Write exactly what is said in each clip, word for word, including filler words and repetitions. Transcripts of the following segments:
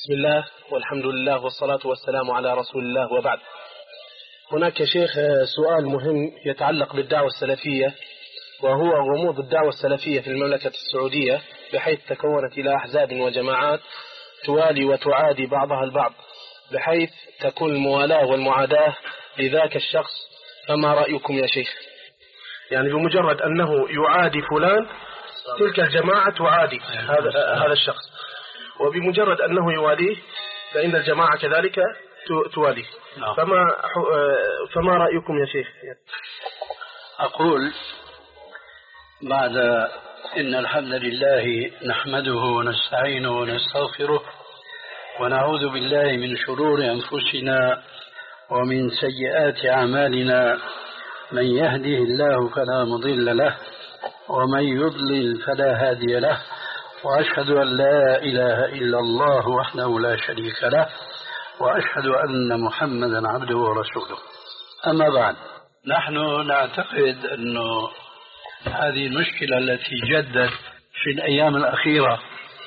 بسم الله والحمد لله والصلاة والسلام على رسول الله وبعد. هناك يا شيخ سؤال مهم يتعلق بالدعوة السلفية، وهو غموض الدعوة السلفية في المملكة السعودية بحيث تكونت إلى أحزاب وجماعات توالي وتعادي بعضها البعض، بحيث تكون الموالاة والمعاداة لذاك الشخص. فما رأيكم يا شيخ؟ يعني بمجرد أنه يعادي فلان تلك الجماعة تعادي هذا هذا الشخص، وبمجرد أنه يواليه فإن الجماعة كذلك تواليه. فما فما رأيكم يا شيخ؟ أقول بعد إن الحمد لله نحمده ونستعينه ونستغفره ونعوذ بالله من شرور أنفسنا ومن سيئات أعمالنا، من يهده الله فلا مضل له ومن يضلل فلا هادي له، وأشهد أن لا إله إلا الله وحده لا شريك له، وأشهد أن محمدا عبده ورسوله. أما بعد، نحن نعتقد أن هذه المشكلة التي جدت في الأيام الأخيرة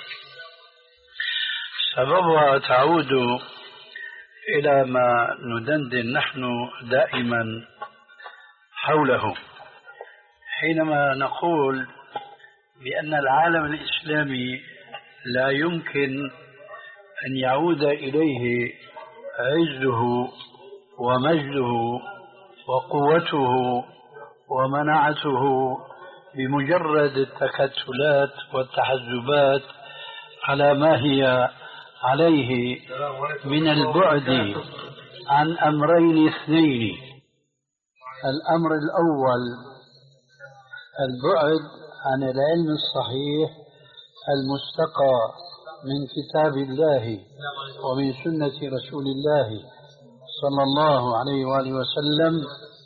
سببها تعود إلى ما ندندن نحن دائما حوله، حينما نقول بأن العالم الإسلامي لا يمكن أن يعود إليه عزه ومجده وقوته ومناعته بمجرد التكتلات والتحزبات على ما هي عليه من البعد عن أمرين اثنين. الأمر الأول البعد عن العلم الصحيح المستقى من كتاب الله ومن سنة رسول الله صلى الله عليه وآله وسلم،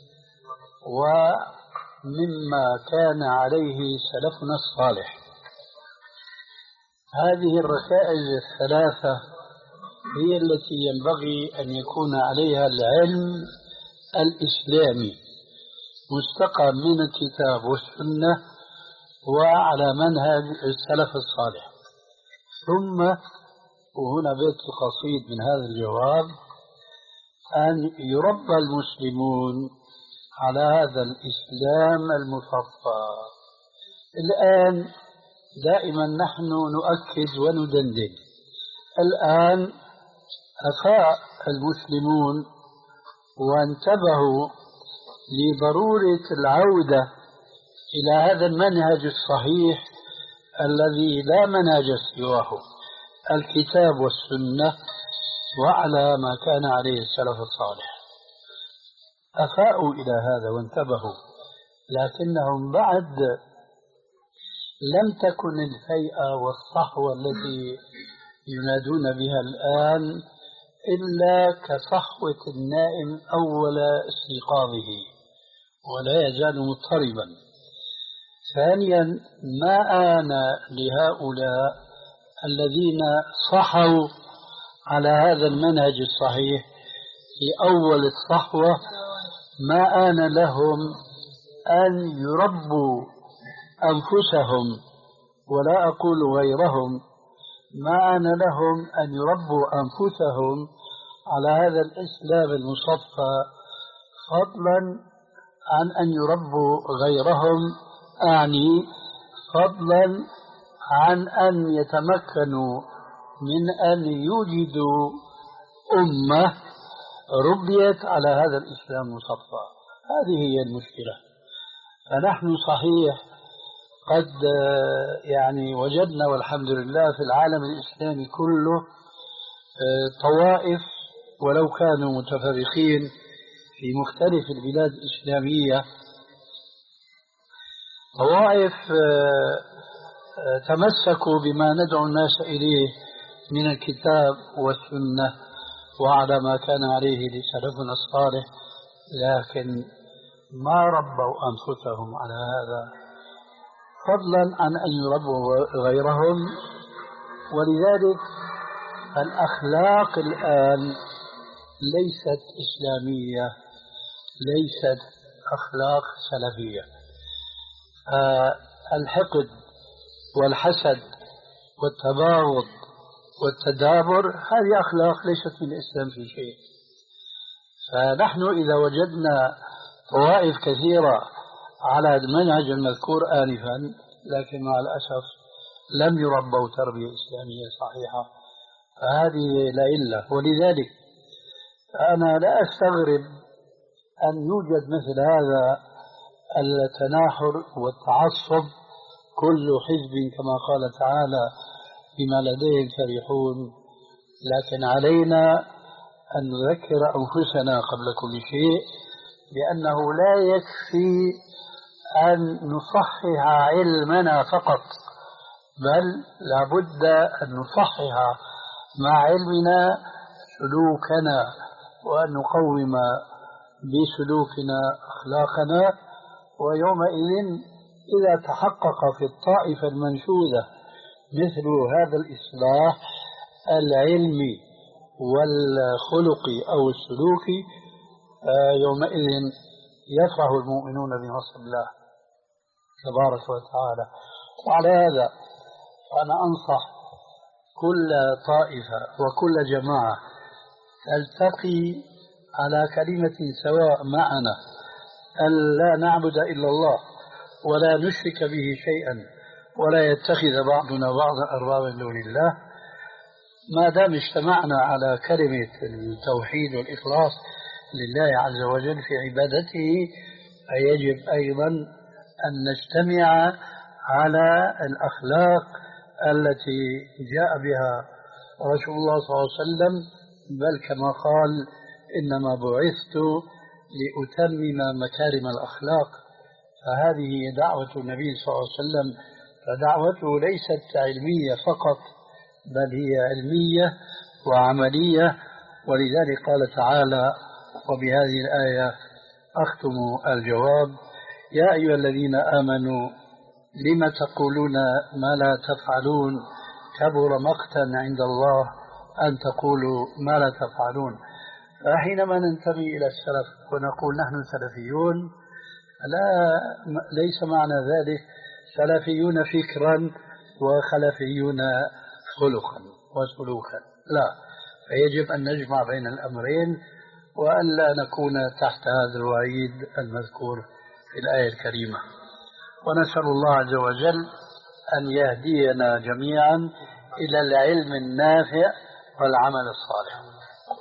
ومما كان عليه سلفنا الصالح. هذه الركائز الثلاثة هي التي ينبغي أن يكون عليها العلم الإسلامي، مستقى من الكتاب والسنة وعلى منهج السلف الصالح. ثم، وهنا بيت القصيد من هذا الجواب، أن يربى المسلمون على هذا الإسلام المصفى. الآن دائما نحن نؤكد وندندن، الآن أفاء المسلمون وانتبهوا لضرورة العودة إلى هذا المنهج الصحيح الذي لا منهج سواه، الكتاب والسنة وعلى ما كان عليه السلف الصالح. أفاءوا إلى هذا وانتبهوا، لكنهم بعد لم تكن الهيئة والصحوة التي ينادون بها الآن إلا كصحوة النائم أول استيقاظه ولا يزال مضطربا. ثانيا، ما آن لهؤلاء الذين صحوا على هذا المنهج الصحيح في أول الصحوة، ما آن لهم أن يربوا أنفسهم، ولا أقول غيرهم، ما آن لهم أن يربوا أنفسهم على هذا الإسلام المصفى، فضلا عن أن يربوا غيرهم، أعني فضلا عن أن يتمكنوا من أن يوجدوا أمة ربيت على هذا الإسلام المصفى. هذه هي المشكلة. فنحن صحيح قد يعني وجدنا والحمد لله في العالم الإسلامي كله طوائف، ولو كانوا متفرقين في مختلف البلاد الإسلامية، طوائف تمسكوا بما ندعو الناس إليه من الكتاب والسنة وعلى ما كان عليه لسلفنا الصالح، لكن ما ربوا أنفسهم على هذا، فضلا عن أن يربوا غيرهم. ولذلك الأخلاق الآن ليست إسلامية، ليست أخلاق سلفية. آه الحقد والحسد والتباغض والتدابر، هذه أخلاق ليست من الإسلام في شيء. فنحن إذا وجدنا طوائف كثيرة على المنهج المذكور آنفا، لكن مع الأسف لم يربوا تربية إسلامية صحيحة، فهذه لعلة. ولذلك أنا لا أستغرب أن يوجد مثل هذا التناحر والتعصب، كل حزب كما قال تعالى بما لديهم فرحون. لكن علينا أن نذكر أنفسنا قبل كل شيء بأنه لا يكفي أن نصحح علمنا فقط، بل لابد أن نصحح مع علمنا سلوكنا، وأن نقوم بسلوكنا أخلاقنا. ويومئذ إذا تحقق في الطائفة المنشودة مثل هذا الإصلاح العلمي والخلقي أو السلوكي، يومئذ يفرح المؤمنون بنصر الله تبارك وتعالى. وعلى هذا فأنا أنصح كل طائفة وكل جماعة تلتقي على كلمة سواء معنا، أن لا نعبد إلا الله ولا نشرك به شيئا، ولا يتخذ بعضنا بعضا أربابا من دون الله. ما دام اجتمعنا على كلمة التوحيد والإخلاص لله عز وجل في عبادته، فيجب أيضا أن نجتمع على الأخلاق التي جاء بها رسول الله صلى الله عليه وسلم، بل كما قال إنما بعثت لأتمم مكارم الأخلاق. فهذه دعوة النبي صلى الله عليه وسلم، فدعوته ليست علمية فقط، بل هي علمية وعملية. ولذلك قال تعالى، وبهذه الآية أختم الجواب: يا أيها الذين آمنوا لم تقولون ما لا تفعلون كبر مقتا عند الله أن تقولوا ما لا تفعلون. فحينما ننتمي إلى السلف ونقول نحن سلفيون، لا ليس معنى ذلك سلفيون فكرا وخلفيون خلقا وسلوكا، لا، فيجب أن نجمع بين الأمرين وألا نكون تحت هذا الوعيد المذكور في الآية الكريمة. ونسأل الله عز وجل أن يهدينا جميعا إلى العلم النافع والعمل الصالح.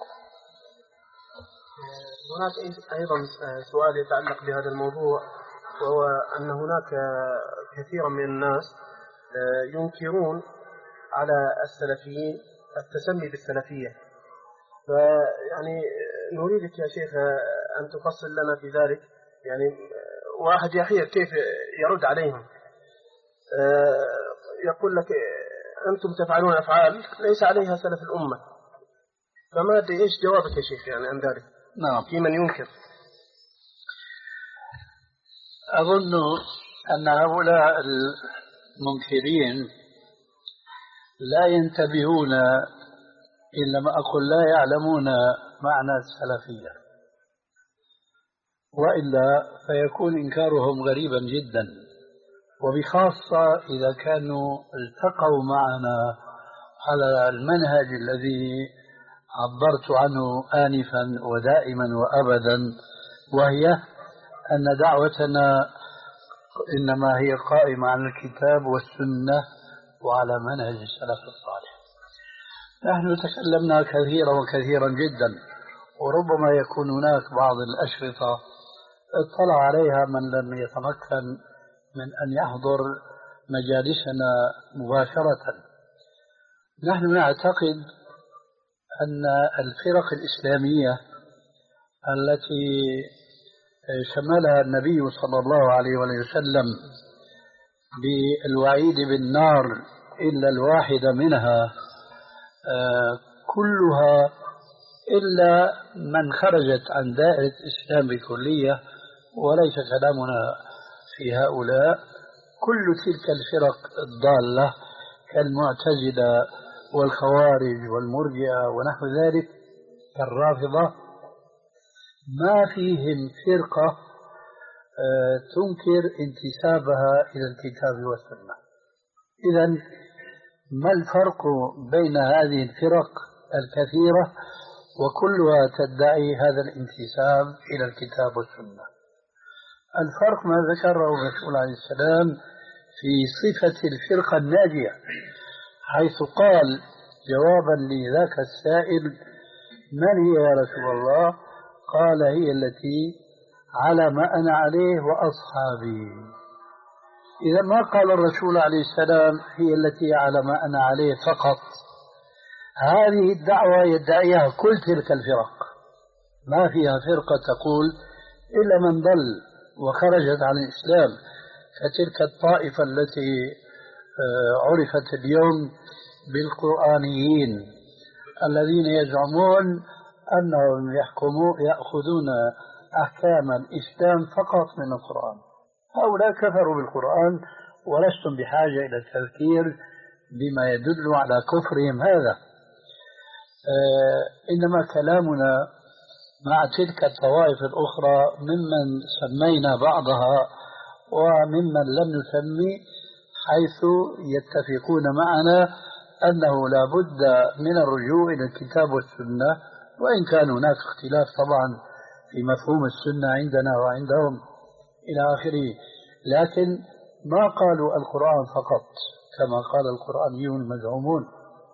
هناك أيضا سؤال يتعلق بهذا الموضوع، وهو أن هناك كثيرا من الناس ينكرون على السلفيين التسمي بالسلفية، فيعني نريدك يا شيخ أن تفصل لنا في ذلك. يعني واحد يحير كيف يرد عليهم، يقول لك أنتم تفعلون أفعال ليس عليها سلف الأمة، فما أدري إيش جوابك يا شيخ يعني عن ذلك؟ نعم، في من ينكر. أظن أن هؤلاء المنكرين لا ينتبهون، إلا ما أقول لا يعلمون معنى السلفية، وإلا فيكون إنكارهم غريبا جدا، وبخاصة إذا كانوا التقوا معنا على المنهج الذي عبرت عنه آنفا ودائما وأبدا، وهي أن دعوتنا إنما هي قائمة على الكتاب والسنة وعلى منهج السلف الصالح. نحن تكلمنا كثيرا وكثيرا جدا، وربما يكون هناك بعض الأشرطة اطلع عليها من لم يتمكن من أن يحضر مجالسنا مباشرة. نحن نعتقد أن الفرق الإسلامية التي شملها النبي صلى الله عليه وسلم بالوعيد بالنار إلا الواحدة منها كلها إلا من خرجت عن دائرة الإسلام بكلية، وليس كلامنا في هؤلاء، كل تلك الفرق الضالة كالمعتزلة والخوارج والمرجئة ونحو ذلك كالرافضة، ما فيهم فرقة تنكر انتسابها إلى الكتاب والسنة. إذن ما الفرق بين هذه الفرق الكثيرة وكلها تدعي هذا الانتساب إلى الكتاب والسنة؟ الفرق ما ذكره الرسول عليه السلام في صفة الفرقة الناجية، حيث قال جوابا لذاك السائل: من هي يا رسول الله؟ قال: هي التي على ما أنا عليه وأصحابي. إذا ما قال الرسول عليه السلام هي التي على ما أنا عليه فقط، هذه الدعوة يدعيها كل تلك الفرق، ما فيها فرقة تقول إلا من ضل وخرجت عن الإسلام، كتلك الطائفة التي عرفت اليوم بالقرآنيين الذين يزعمون أنهم يحكمون يأخذون أحكام الإسلام فقط من القرآن. هؤلاء كفروا بالقرآن ولستم بحاجة إلى التذكير بما يدل على كفرهم هذا. آه إنما كلامنا مع تلك الطوائف الأخرى ممن سمينا بعضها وممن لم نسمي، حيث يتفقون معنا أنه لا بد من الرجوع إلى الكتاب والسنة، وإن كان هناك اختلاف طبعا في مفهوم السنة عندنا وعندهم إلى آخره، لكن ما قالوا القرآن فقط كما قال القرآنيون المزعومون.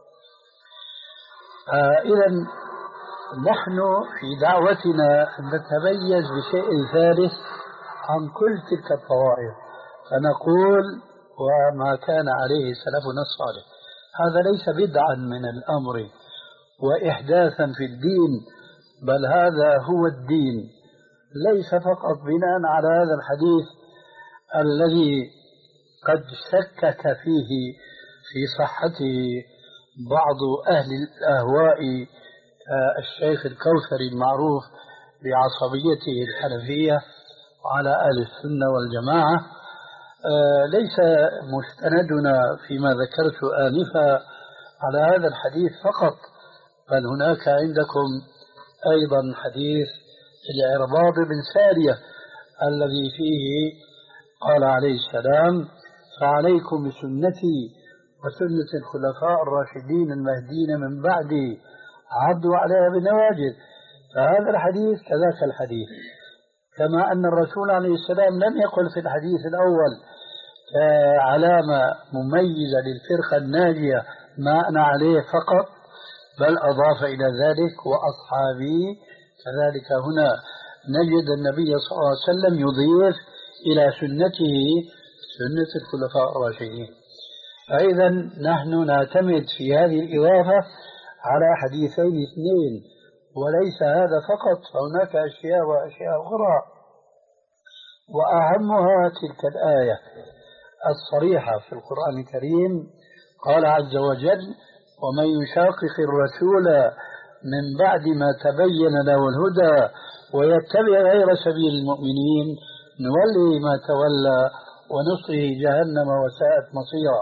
آه إذا نحن في دعوتنا نتميز بشيء ثالث عن كل تلك الطوائف، فنقول: وما كان عليه سلفنا الصالح. هذا ليس بدعا من الأمر وإحداثا في الدين، بل هذا هو الدين، ليس فقط بناء على هذا الحديث الذي قد شكك فيه في صحته بعض أهل الأهواء، الشيخ الكوثري المعروف بعصبيته الحنفية وعلى أهل السنة والجماعة. ليس مستندنا فيما ذكرت آنفا على هذا الحديث فقط، بل هناك عندكم أيضا حديث العرباض بن سارية الذي فيه قال عليه السلام: فعليكم بسنتي وسنة الخلفاء الراشدين المهديين من بعدي عضوا عليها بالنواجذ. فهذا الحديث كذاك الحديث، كما أن الرسول عليه السلام لم يقل في الحديث الأول علامة مميزة للفرقة الناجية ما أنا عليه فقط، بل أضاف إلى ذلك وأصحابي. كذلك هنا نجد النبي صلى الله عليه وسلم يضيف إلى سنته سنة الخلفاء الراشدين. فإذا نحن نعتمد في هذه الإضافة على حديثين اثنين، وليس هذا فقط، فهناك أشياء وأشياء أخرى، وأهمها تلك الآية الصريحة في القرآن الكريم. قال عز وجل: ومن يشاقق الرسول من بعد ما تبين له الهدى ويتبع غير سبيل المؤمنين نوله ما تولى ونصله جهنم وساءت مصيرا.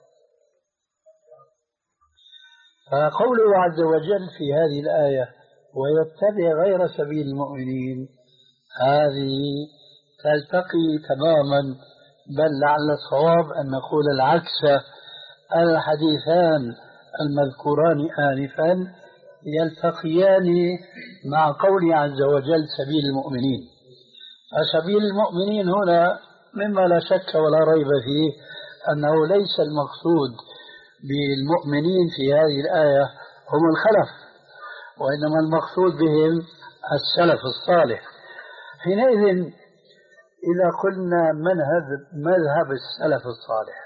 فقوله عز وجل في هذه الآية ويتبع غير سبيل المؤمنين، هذه تلتقي تماما، بل لعل الصواب أن نقول العكس. الحديثان المذكوران آنفا يلتقيان مع قول عز وجل سبيل المؤمنين. فسبيل المؤمنين هنا مما لا شك ولا ريب فيه أنه ليس المقصود بالمؤمنين في هذه الآية هم الخلف، وإنما المقصود بهم السلف الصالح. حينئذ إذا قلنا منهج مذهب السلف الصالح،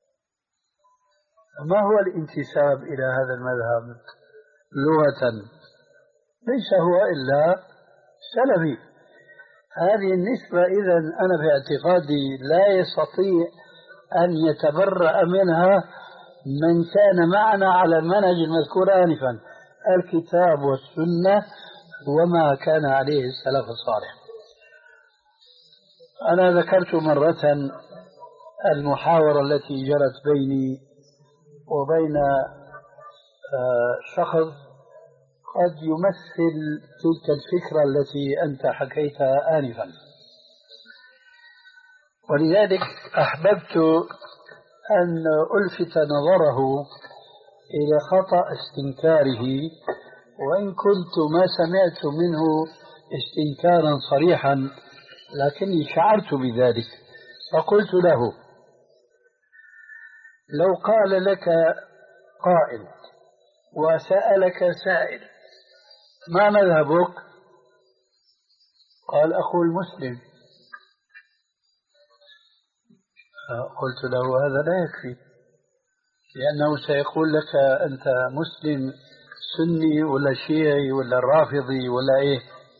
ما هو الانتساب إلى هذا المذهب لغة؟ ليس هو إلا سلفي. هذه النسبة إذن أنا في اعتقادي لا يستطيع أن يتبرأ منها من كان معنا على المنهج المذكور آنفا، الكتاب والسنة وما كان عليه السلف الصالح. أنا ذكرت مرة المحاورة التي جرت بيني وبين شخص قد يمثل تلك الفكرة التي أنت حكيتها آنفا، ولذلك أحببت أن ألفت نظره إلى خطأ استنكاره، وإن كنت ما سمعت منه استنكارا صريحا لكني شعرت بذلك، فقلت له: لو قال لك قائل وسألك سائل ما مذهبك؟ قال: أخو المسلم. قلت له: هذا لا يكفي، لأنه سيقول لك أنت مسلم سني ولا شيعي ولا رافضي ولا إيه.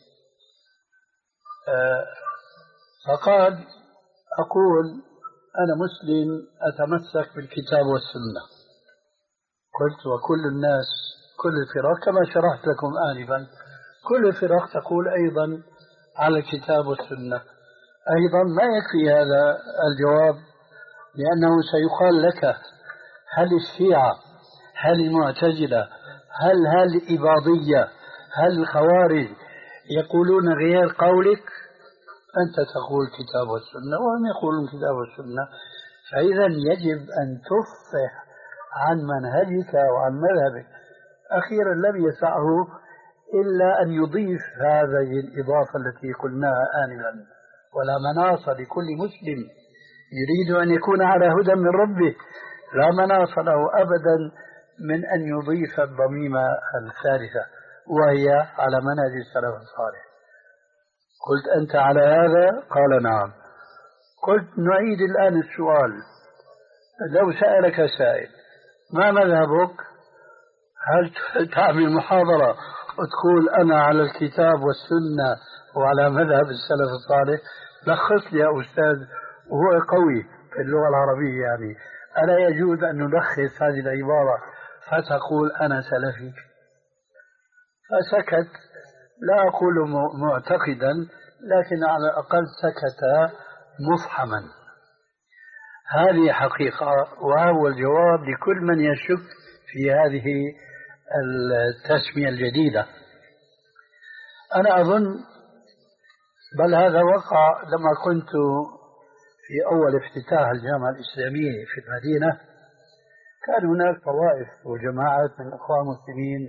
فقال: أقول أنا مسلم أتمسك بالكتاب والسنة. قلت: وكل الناس كل الفرق كما شرحت لكم آنفا كل الفرق تقول أيضا على الكتاب والسنة. أيضا ما يكفي هذا الجواب، لأنه سيقال لك: هل الشيعة، هل المعتزلة، هل هل الإباضية، هل الخوارج يقولون غير قولك؟ أنت تقول الكتاب والسنة وهم يقولون الكتاب والسنة. فإذا يجب أن تفصح عن منهجك وعن مذهبك. أخيرا لم يسعه إلا أن يضيف هذه الإضافة التي قلناها آنفا: ولا مناص لكل مسلم يريد أن يكون على هدى من ربه، لا مناص له أبدا من أن يضيف الضميمة الثالثة وهي على منهج السلف الصالح. قلت: أنت على هذا؟ قال: نعم. قلت: نعيد الآن السؤال. لو سألك سائل ما مذهبك؟ هل تعمل محاضرة وتقول أنا على الكتاب والسنة وعلى مذهب السلف الصالح؟ لخص لي يا أستاذ، وهو قوي في اللغة العربية، يعني ألا يجوز أن نلخص هذه العبارة فتقول أنا سلفي؟ فسكت، لا أقول معتقدا لكن على الأقل سكت مفحما. هذه حقيقة، وهو الجواب لكل من يشك في هذه التسمية الجديدة. أنا أظن، بل هذا وقع لما كنت في أول افتتاح الجامعة الإسلامية في المدينة، كان هناك طوائف وجماعات من الإخوان المسلمين،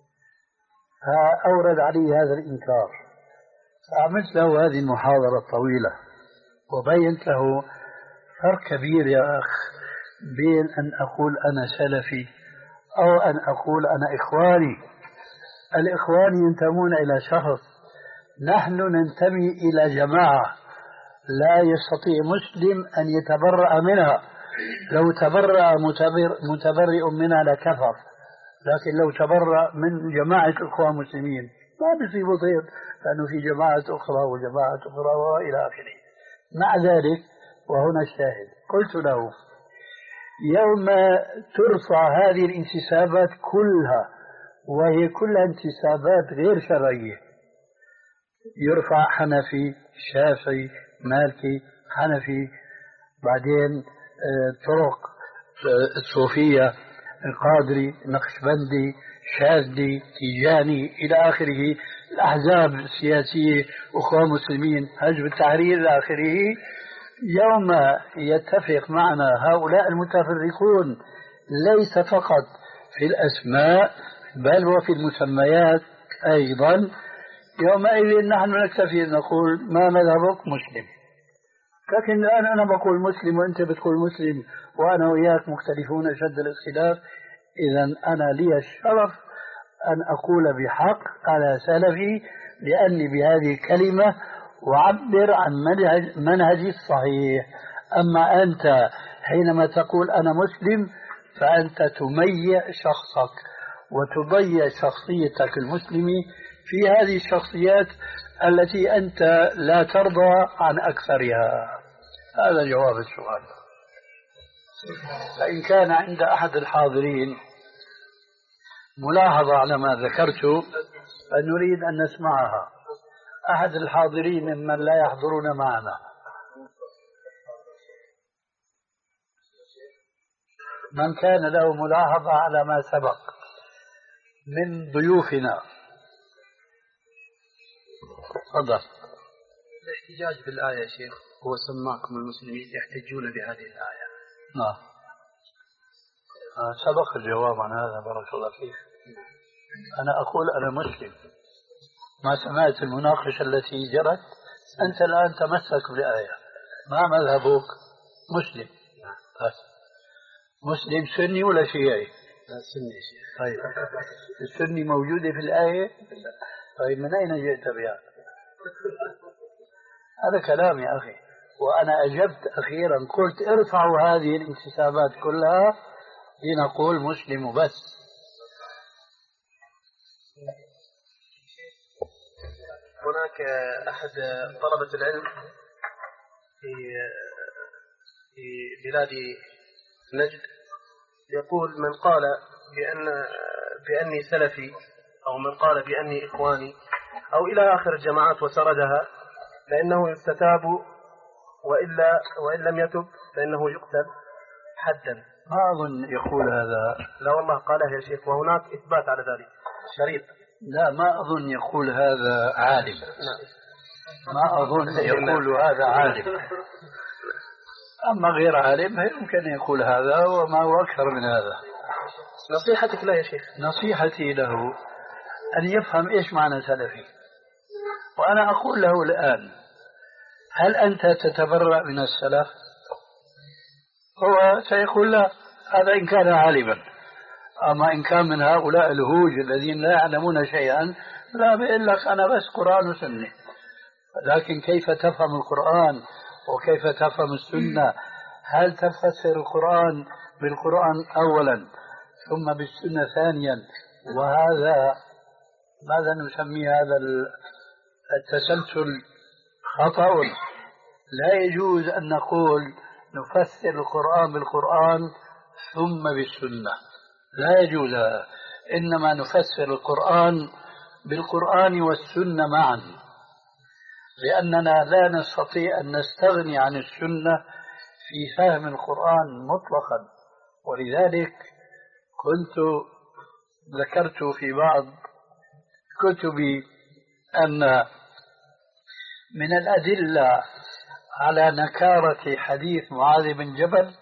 فأورد علي هذا الإنكار، فعملت له هذه المحاضرة الطويلة وبينت له فرق كبير يا أخ بين أن أقول أنا سلفي أو أن أقول أنا إخواني. الإخوان ينتمون إلى شخص، نحن ننتمي إلى جماعة لا يستطيع مسلم أن يتبرأ منها. لو تبرأ متبر متبرئ منها لكفر، لكن لو تبرأ من جماعة الإخوان المسلمين ما بيصيب ضير، لأنه في جماعة أخرى وجماعة أخرى وإلى آخره. مع ذلك، وهنا الشاهد، قلت له: يوم ترفع هذه الانتسابات كلها، وهي كلها انتسابات غير شرعية، يرفع حنفي، شافعي، مالكي، حنفي، بعدين طرق الصوفية، القادري، نقشبندي، شاذلي، تيجاني إلى آخره، الأحزاب السياسية، أخوان مسلمين، حزب التحرير إلى آخره. يوم يتفق معنا هؤلاء المتفرقون ليس فقط في الأسماء بل وفي المسميات أيضا، يومئذ نحن نكتفي أن نقول ما مذهبك؟ مسلم. لكن الآن أنا بقول مسلم وأنت بتقول مسلم وأنا وإياك مختلفون أشد الاختلاف، إذا أنا لي الشرف أن أقول بحق على سلفي، لأني بهذه الكلمة وعبر عن منهج منهجي الصحيح. أما أنت حينما تقول أنا مسلم فأنت تميع شخصك وتضيع شخصيتك المسلمة في هذه الشخصيات التي أنت لا ترضى عن أكثرها. هذا جواب السؤال. فإن كان عند أحد الحاضرين ملاحظة على ما ذكرت فنريد أن نسمعها. أحد الحاضرين ممن لا يحضرون معنا، من كان له ملاحظة على ما سبق من ضيوفنا، تفضل. الاحتجاج بالآية يا شيخ هو سماكم المسلمين يحتجون بهذه الآية. نعم. سبق الجواب عن هذا بارك الله فيك. أنا أقول أنا مسلم، ما سمعت المناقشة التي جرت. أنت الآن تمسك بالآية، ما مذهبك؟ مسلم. بس مسلم سني ولا شيعي؟ سني شيخ. طيب السني موجودة في الآية؟ طيب من أين جئت بها؟ هذا كلام يا أخي. وأنا أجبت أخيرا قلت ارفعوا هذه الانتسابات كلها لنقول مسلم وبس. هناك أحد طلبة العلم في في بلاد نجد يقول من قال بأن بأني سلفي أو من قال بأني إخواني أو إلى آخر الجماعات وسردها فإنه يستتاب، وإلا وإن لم يتب فإنه يقتل حدا. ما أظن يقول هذا. لا والله قاله يا شيخ، وهناك إثبات على ذلك شريط. لا ما أظن يقول هذا عالم. ما أظن يقول هذا عالم. أما غير عالم يمكن يقول هذا وما هو أكثر من هذا. نصيحتك له يا شيخ؟ نصيحتي له أن يفهم إيش معنى سلفي. وأنا أقول له الآن هل أنت تتبرأ من السلف؟ هو سيقول لا، هذا إن كان عالما. أما إن كان من هؤلاء الهوج الذين لا يعلمون شيئا لا بقول لك أنا بس قرآن وسنة. لكن كيف تفهم القرآن وكيف تفهم السنة؟ هل تفسر القرآن بالقرآن أولا ثم بالسنة ثانيا؟ وهذا ماذا نسمي هذا التسلسل؟ خطأ. لا يجوز أن نقول نفسر القرآن بالقرآن ثم بالسنة، لا يجوز. إنما نفسر القرآن بالقرآن والسنة معا، لأننا لا نستطيع أن نستغني عن السنة في فهم القرآن مطلقا. ولذلك كنت ذكرت في بعض كتبي أن من الأدلة على نكارة حديث معاذ بن جبل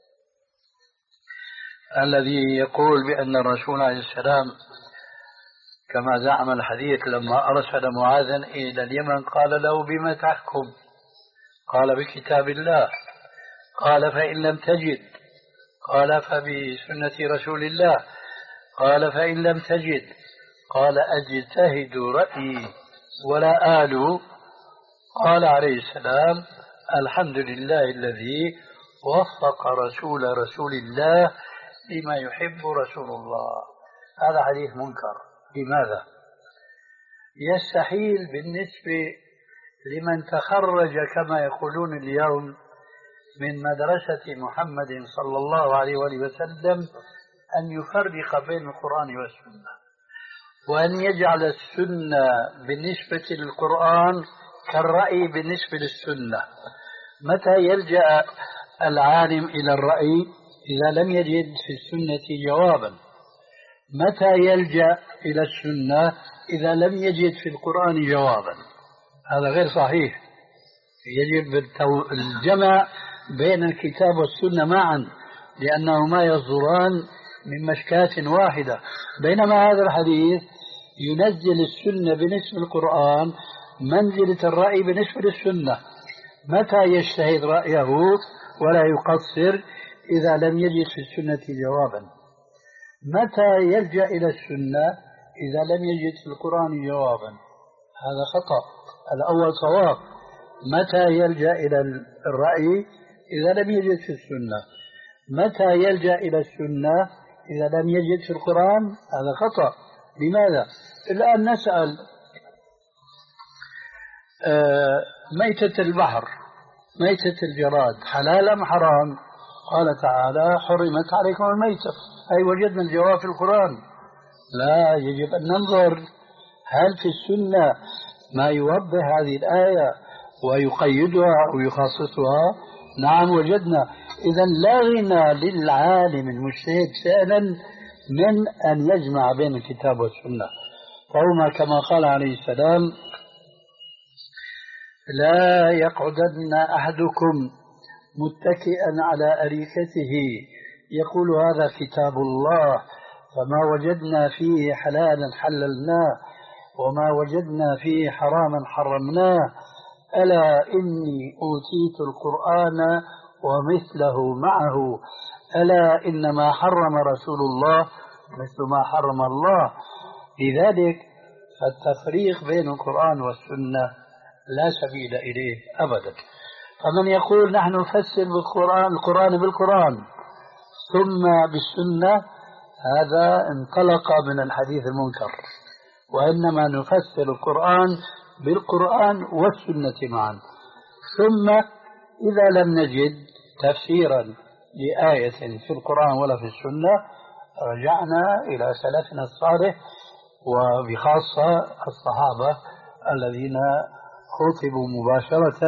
الذي يقول بأن الرسول عليه السلام كما زعم الحديث لما أرسل معاذا إلى اليمن قال له بما تحكم؟ قال بكتاب الله. قال فإن لم تجد؟ قال فبسنة رسول الله. قال فإن لم تجد؟ قال أجتهد رأيي ولا آل. قال عليه السلام الحمد لله الذي وفق رسول رسول الله لما يحب رسول الله. هذا حديث منكر. لماذا؟ يستحيل بالنسبة لمن تخرج كما يقولون اليوم من مدرسة محمد صلى الله عليه وآله وسلم أن يفرق بين القرآن والسنة، وأن يجعل السنة بالنسبة للقرآن كالرأي بالنسبة للسنة. متى يلجأ العالم إلى الرأي؟ إذا لم يجد في السنة جوابا. متى يلجأ إلى السنة؟ إذا لم يجد في القرآن جوابا. هذا غير صحيح. يجب الجمع بين الكتاب والسنة معا، لأنهما يصدران من مشكاة واحدة. بينما هذا الحديث ينزل السنة بالنسبة للقرآن منزلة الرأي بالنسبة للسنة. متى يجتهد رأيه ولا يقصر؟ إذا لم يجد في السنة جوابا. متى يلجأ إلى السنة؟ إذا لم يجد في القرآن جوابا. هذا خطأ. الأول صواب. متى يلجأ إلى الرأي؟ إذا لم يجد في السنة. متى يلجأ إلى السنة؟ إذا لم يجد في القرآن. هذا خطأ. لماذا؟ الآن نسأل آه ميتة البحر، ميتة الجراد حلال أم حرام؟ قال تعالى حرمت عليكم الميتة. أي وجدنا الجواب في القرآن. لا، يجب أن ننظر هل في السنة ما يوضح هذه الآية ويقيدها ويخصصها. نعم وجدنا. إذن لا غنى للعالم المجتهد فعلا من أن يجمع بين الكتاب والسنة. فهما كما قال عليه السلام لا يقعدن أحدكم متكئا على أريكته يقول هذا كتاب الله، فما وجدنا فيه حلالا حللناه وما وجدنا فيه حراما حرمناه. ألا إني أوتيت القرآن ومثله معه، ألا إنما حرم رسول الله مثل ما حرم الله. لذلك فالتفريق بين القرآن والسنة لا سبيل إليه أبدا. فمن يقول نحن نفسر بالقرآن القرآن بالقرآن ثم بالسنة، هذا انطلق من الحديث المنكر، وإنما نفسر القرآن بالقرآن والسنة معا. ثم إذا لم نجد تفسيرا لآية في القرآن ولا في السنة، رجعنا إلى سلفنا الصالح، وبخاصة الصحابة الذين خطبوا مباشرة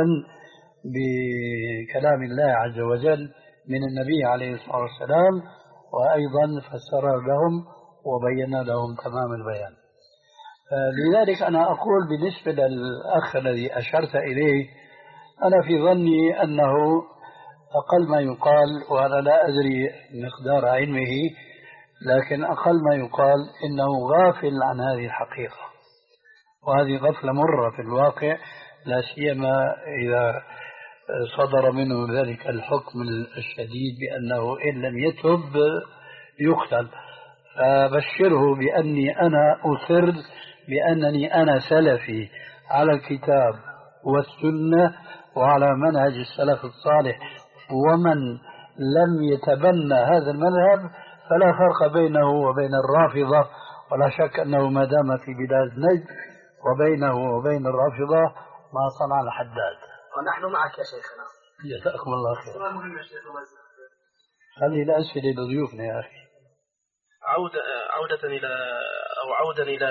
بكلام الله عز وجل من النبي عليه الصلاة والسلام، وأيضا فسر لهم وبين لهم تمام البيان. لذلك أنا أقول بالنسبة للأخ الذي أشرت إليه، أنا في ظني أنه أقل ما يقال، وأنا لا أدري مقدار علمه، لكن أقل ما يقال إنه غافل عن هذه الحقيقة، وهذه غفلة مرة في الواقع، لا سيما إذا صدر منه ذلك الحكم الشديد بأنه إن لم يتب يقتل. فبشره بأني أنا أصر بأنني أنا سلفي على الكتاب والسنة وعلى منهج السلف الصالح، ومن لم يتبنى هذا المذهب فلا فرق بينه وبين الرافضة. ولا شك أنه ما دام في بلاد نجد وبينه وبين الرافضة ما صنع الحداد. ونحن معك يا شيخنا. جزاكم الله خير. سؤال مهم يا شيخ الله يسلمك. خلي الأسئلة لضيوفنا يا أخي. عودة عودة إلى أو عودا إلى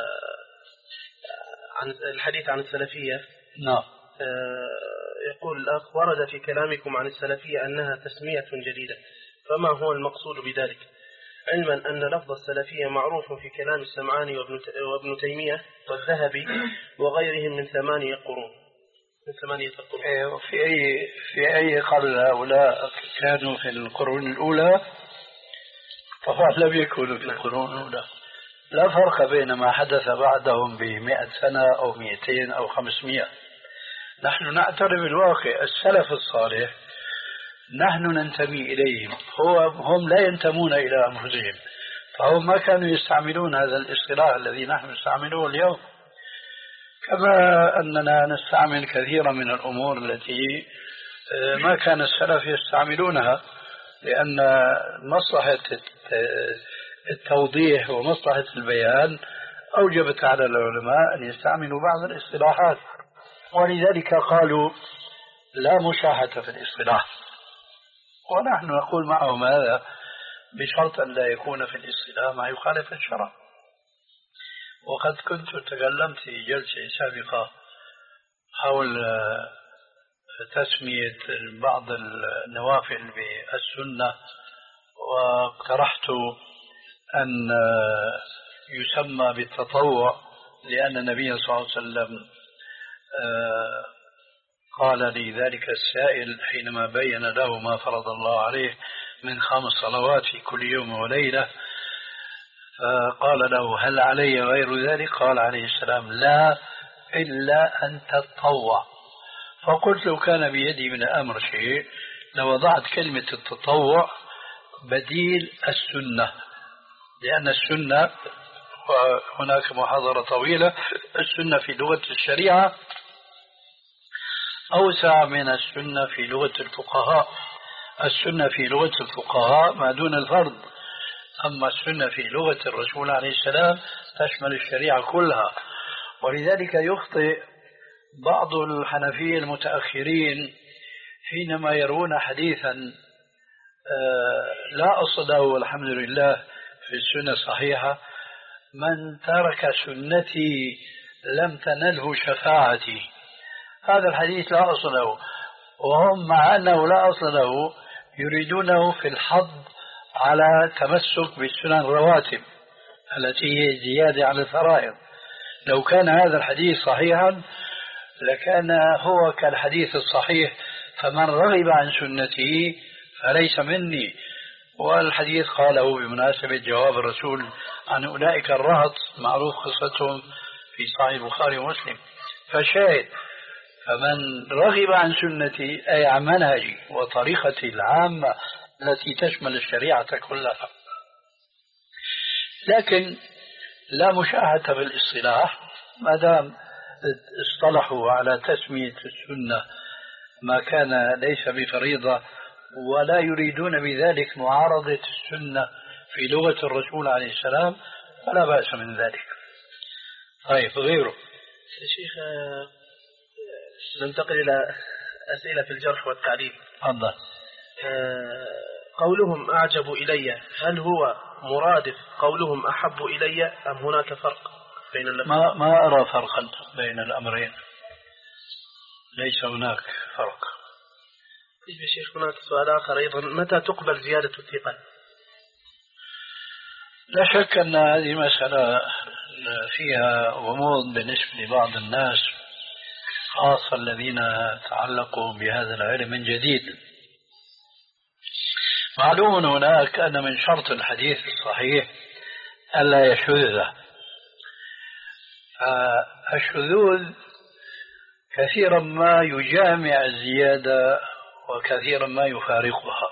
عن الحديث عن السلفية. نعم. يقول الأخ: ورد في كلامكم عن السلفية أنها تسمية جديدة، فما هو المقصود بذلك؟ علما أن لفظ السلفية معروف في كلام السمعاني وابن تيمية والذهبي وغيرهم من ثمانية قرون من ثمانية قرون. في أي في أي قرن هؤلاء كانوا في القرون الأولى؟ طبعا لم يكونوا في القرون الأولى. لا فرق بين ما حدث بعدهم بمئة سنة أو مئتين أو خمسمائة. نحن نعترف بالواقع. السلف الصالح نحن ننتمي إليهم، هو هم لا ينتمون إلى أنفسهم، فهم ما كانوا يستعملون هذا الاصطلاح الذي نحن نستعمله اليوم، كما أننا نستعمل كثيرا من الأمور التي ما كان السلف يستعملونها، لأن مصلحة التوضيح ومصلحة البيان أوجبت على العلماء أن يستعملوا بعض الاصطلاحات، ولذلك قالوا لا مشاحة في الاصطلاح. ونحن نقول معهم هذا بشرط أن لا يكون في الاصطلاح ما يخالف الشرع. وقد كنت تكلمت في جلسة سابقة حول تسمية بعض النوافل بالسنة، واقترحت أن يسمى بالتطوع، لأن النبي صلى الله عليه وسلم قال لذلك السائل حينما بين له ما فرض الله عليه من خمس صلوات في كل يوم وليلة، فقال له: هل علي غير ذلك؟ قال عليه السلام: لا، إلا أن تتطوع. فقلت: لو كان بيدي من الأمر شيء لوضعت كلمة التطوع بديل السنة، لأن السنة، وهناك محاضرة طويلة، السنة في لغة الشريعة أوسع من السنة في لغة الفقهاء. السنة في لغة الفقهاء ما دون الفرض، أما السنة في لغة الرسول عليه السلام تشمل الشريعة كلها. ولذلك يخطئ بعض الحنفية المتأخرين حينما يرون حديثا لا أصل له والحمد لله في السنة الصحيحة: من ترك سنتي لم تنله شفاعتي. هذا الحديث لا أصل له، وهم مع أنه لا أصل له يريدونه في الحض على تمسك بالسنن الرواتب التي هي زيادة على الفرائض. لو كان هذا الحديث صحيحا لكان هو كالحديث الصحيح: فمن رغب عن سنتي فليس مني. والحديث قاله بمناسبة جواب الرسول عن أولئك الرهط، معروف قصتهم في صحيح البخاري ومسلم. فشاهد، فمن رغب عن سنتي أي عن منهجي وطريقتي العامة التي تشمل الشريعة كلها. لكن لا مشاهدة بالاصطلاح، ما دام اصطلحوا على تسمية السنة ما كان ليس بفريضة ولا يريدون بذلك معارضة السنة في لغة الرسول عليه السلام، فلا بأس من ذلك. طيب غيره شيخ، ننتقل إلى أسئلة في الجرح والتعديل. تفضل. قولهم أعجب إلي، هل هو مرادف قولهم أحب إلي أم هناك فرق بين اللفظين؟ ما, ما أرى فرقا بين الأمرين، ليس هناك فرق. يا شيخ هناك سؤال آخر أيضا، متى تقبل زيادة الثقة؟ لا شك أن هذه مسألة فيها غموض بالنسبة لبعض الناس، خاصة الذين تعلقوا بهذا العلم من جديد. معلوم هناك أن من شرط الحديث الصحيح ألا يشذ. الشذوذ كثيرا ما يجامع الزيادة وكثيرا ما يفارقها،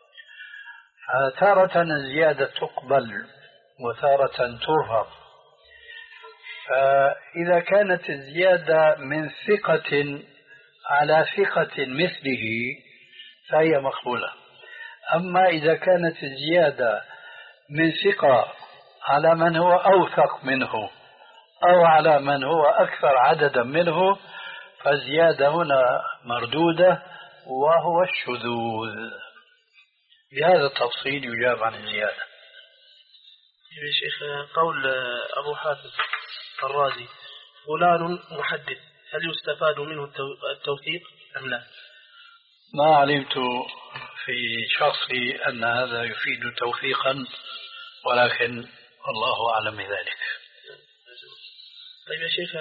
تارة الزيادة تقبل وتارة ترفض. فإذا كانت الزيادة من ثقة على ثقة مثله فهي مقبولة. أما إذا كانت الزيادة من ثقة على من هو أوثق منه أو على من هو أكثر عددا منه فالزيادة هنا مردودة وهو الشذوذ. بهذا التفصيل يجاب عن الزيادة. يا شيخ، قول أبو حافظ الرازي فلان محدث، هل يستفاد منه التوثيق أم لا؟ ما علمت في شخصي أن هذا يفيد توثيقا، ولكن الله أعلم بذلك. طيب يا شيخ،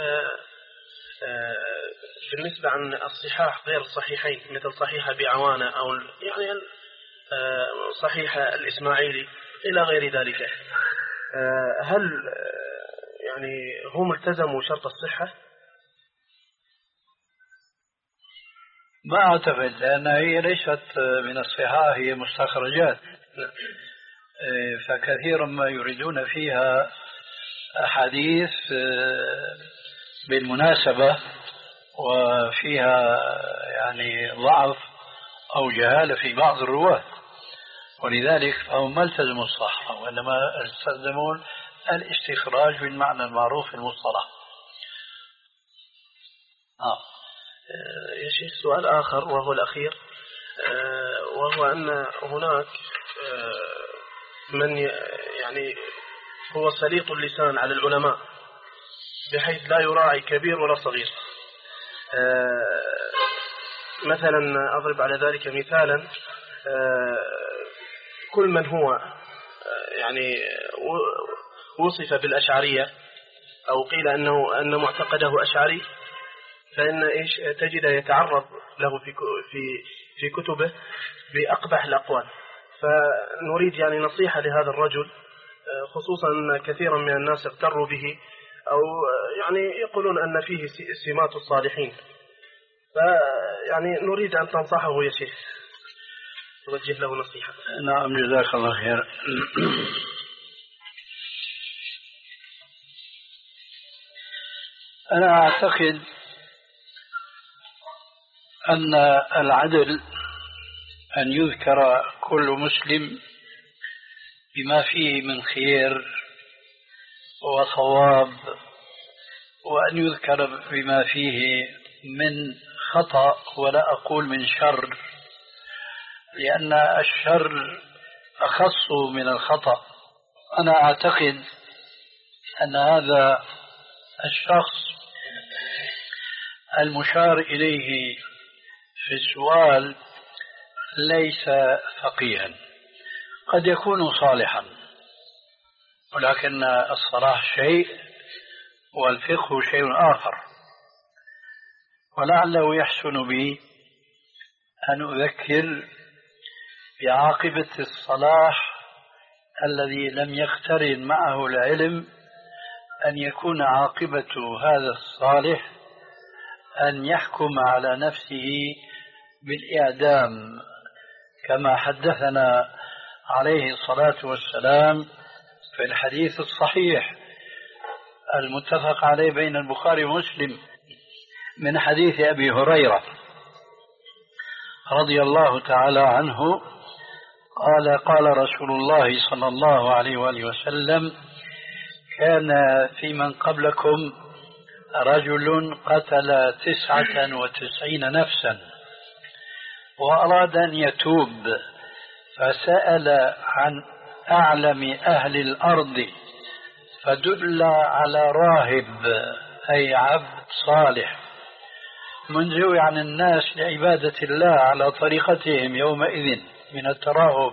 بالنسبة عن الصحاح غير الصحيحين مثل صحيح أبي عوانة أو يعني صحيح الإسماعيلي إلى غير ذلك، هل يعني هم التزموا شرط الصحة؟ ما أعتقد، لأن هي ليست من الصحاح، هي مستخرجات. فكثيرا ما يريدون فيها أحاديث بالمناسبة وفيها يعني ضعف أو جهالة في بعض الرواة، ولذلك فهم ما التزموا الصحة وإنما استخدمون الاستخراج بالمعنى المعروف في المصطلح. آه. يا شيخ سؤال آخر وهو الأخير، وهو أن هناك من يعني هو سليط اللسان على العلماء بحيث لا يراعي كبير ولا صغير. مثلا أضرب على ذلك مثالا، كل من هو يعني وصف بالأشعرية أو قيل أنه أن معتقده أشعري فإن إيش تجد يتعرض له في في في كتبه بأقبح الأقوال. فنريد يعني نصيحة لهذا الرجل، خصوصا أن كثيرا من الناس اغتروا به أو يعني يقولون أن فيه سمات الصالحين، فيعني نريد أن تنصحه يا شيخ، توجه له نصيحة. نعم جزاك الله خير. أنا أعتقد أن العدل أن يذكر كل مسلم بما فيه من خير وصواب، وأن يذكر بما فيه من خطأ ولا أقول من شر، لأن الشر أخص من الخطأ. أنا أعتقد أن هذا الشخص المشار إليه في السؤال ليس فقيها، قد يكون صالحا، ولكن الصلاح شيء والفقه شيء آخر. ولعله يحسن بي أن أذكر بعاقبة الصلاح الذي لم يقترن معه العلم أن يكون عاقبة هذا الصالح أن يحكم على نفسه بالإعدام كما حدثنا عليه الصلاة والسلام في الحديث الصحيح المتفق عليه بين البخاري ومسلم من حديث أبي هريرة رضي الله تعالى عنه قال قال رسول الله صلى الله عليه وآله وسلم: كان في من قبلكم رجل قتل تسعة وتسعين نفسا وأراد أن يتوب فسأل عن أعلم أهل الأرض فدل على راهب أي عبد صالح منزوي عن الناس لعبادة الله على طريقتهم يومئذ من التراهب،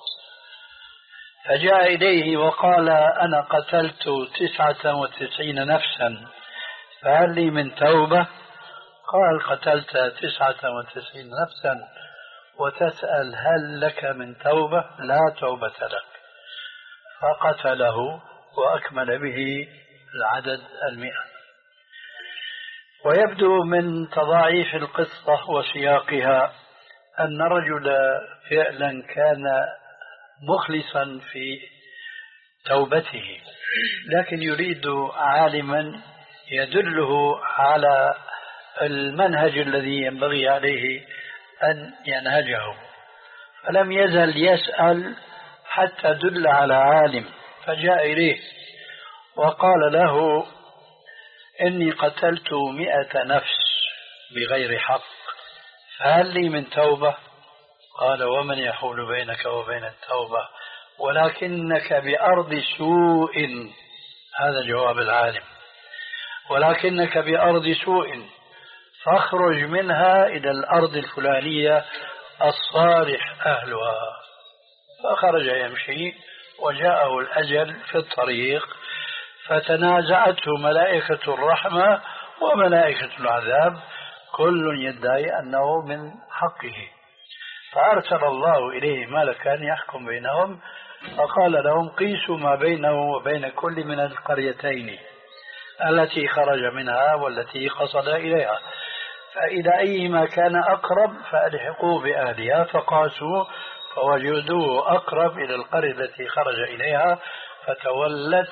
فجاء إليه وقال: أنا قتلت تسعة وتسعين نفسا فهل لي من توبة؟ قال: قتلت تسعة وتسعين نفسا وتسأل هل لك من توبة؟ لا توبة لك. فقتله وأكمل به العدد المئة. ويبدو من تضاعيف القصة وسياقها أن رجل فعلا كان مخلصا في توبته، لكن يريد عالما يدله على المنهج الذي ينبغي عليه أن ينهجه، فلم يزل يسأل حتى دل على عالم، فجاء إليه وقال له: إني قتلت مئة نفس بغير حق فهل لي من توبة؟ قال: ومن يحول بينك وبين التوبة ولكنك بأرض سوء. هذا جواب العالم: ولكنك بأرض سوء فاخرج منها إلى الأرض الفلانية الصالح أهلها. فخرج يمشي وجاءه الأجل في الطريق فتنازعته ملائكة الرحمة وملائكة العذاب كل يدعي أنه من حقه، فأرسل الله إليه ملكا يحكم بينهم فقال لهم: قيسوا ما بينه وبين كل من القريتين التي خرج منها والتي قصد إليها، فإذا أيهما كان أقرب فألحقوا بأهلها، فقاسوا فوجدوه أقرب إلى القرية التي خرج إليها، فتولت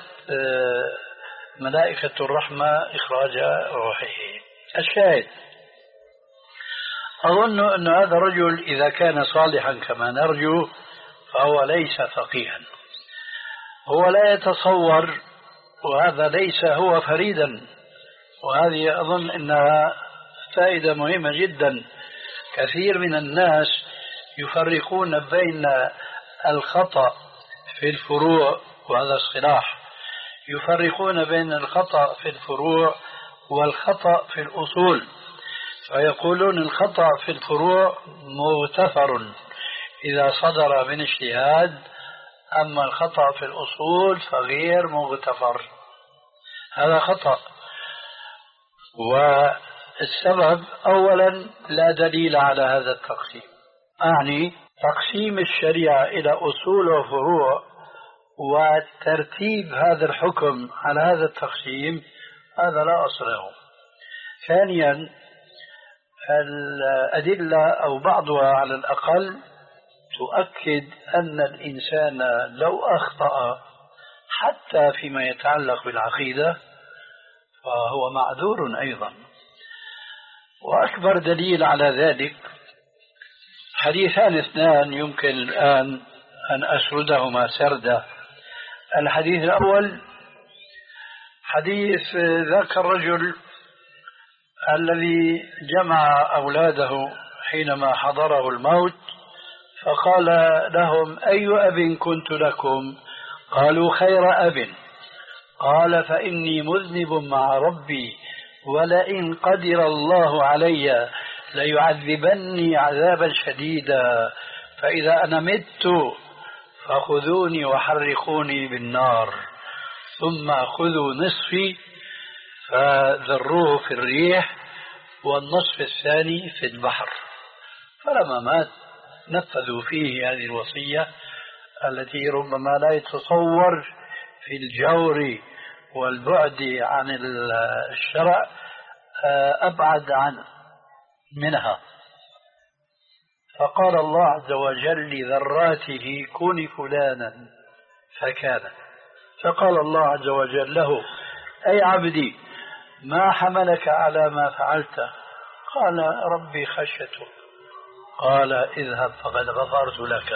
ملائكة الرحمة إخراج روحه. الشاهد: أظن أن هذا الرجل إذا كان صالحا كما نرجو فهو ليس فقيها، هو لا يتصور، وهذا ليس هو فريدا، وهذه أظن أنها فائدة مهمة جدا. كثير من الناس يفرقون بين الخطأ في الفروع، وهذا اصطلاح، يفرقون بين الخطأ في الفروع والخطأ في الأصول، فيقولون الخطأ في الفروع مغتفر إذا صدر من اجتهاد، أما الخطأ في الأصول فغير مغتفر. هذا خطأ. والسبب أولا لا دليل على هذا التقسيم، أعني تقسيم الشريعة إلى أصول وفروع وترتيب هذا الحكم على هذا التقسيم هذا لا أصل له. ثانيا الأدلة أو بعضها على الأقل تؤكد أن الإنسان لو أخطأ حتى فيما يتعلق بالعقيدة فهو معذور أيضا. وأكبر دليل على ذلك حديثان اثنان يمكن الآن أن أسردهما سردا. الحديث الأول حديث ذاك الرجل الذي جمع أولاده حينما حضره الموت فقال لهم: أي أب كنت لكم؟ قالوا: خير أب. قال: فإني مذنب مع ربي، ولئن قدر الله علي ليعذبني عذابا شديدا، فإذا أنا مت فخذوني وحرقوني بالنار، ثم خذوا نصفي فذروه في الريح والنصف الثاني في البحر. فلما مات نفذوا فيه هذه الوصية التي ربما لا يتصور في الجور والبعد عن الشرع أبعد عنه منها. فقال الله عز وجل لذراته كن فلانا فكان. فقال الله عز وجل له أي عبدي ما حملك على ما فعلت؟ قال ربي خشيته. قال اذهب فقد غفرت لك.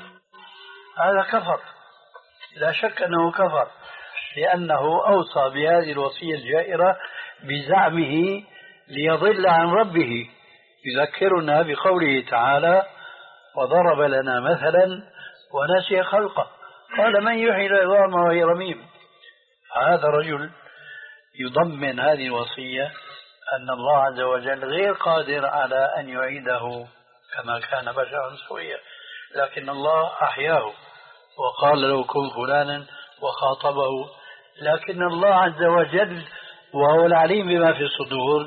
هذا كفر، لا شك أنه كفر، لأنه أوصى بهذه الوصية الجائرة بزعمه ليضل عن ربه. يذكرنا بقوله تعالى وضرب لنا مثلا ونسي خلقه قال من يحيي العظام وهي رميم. هذا رجل يضمن هذه الوصية أن الله عز وجل غير قادر على أن يعيده كما كان بشرا سويا، لكن الله أحياه وقال له كن فلانا وخاطبه. لكن الله عز وجل وهو العليم بما في الصدور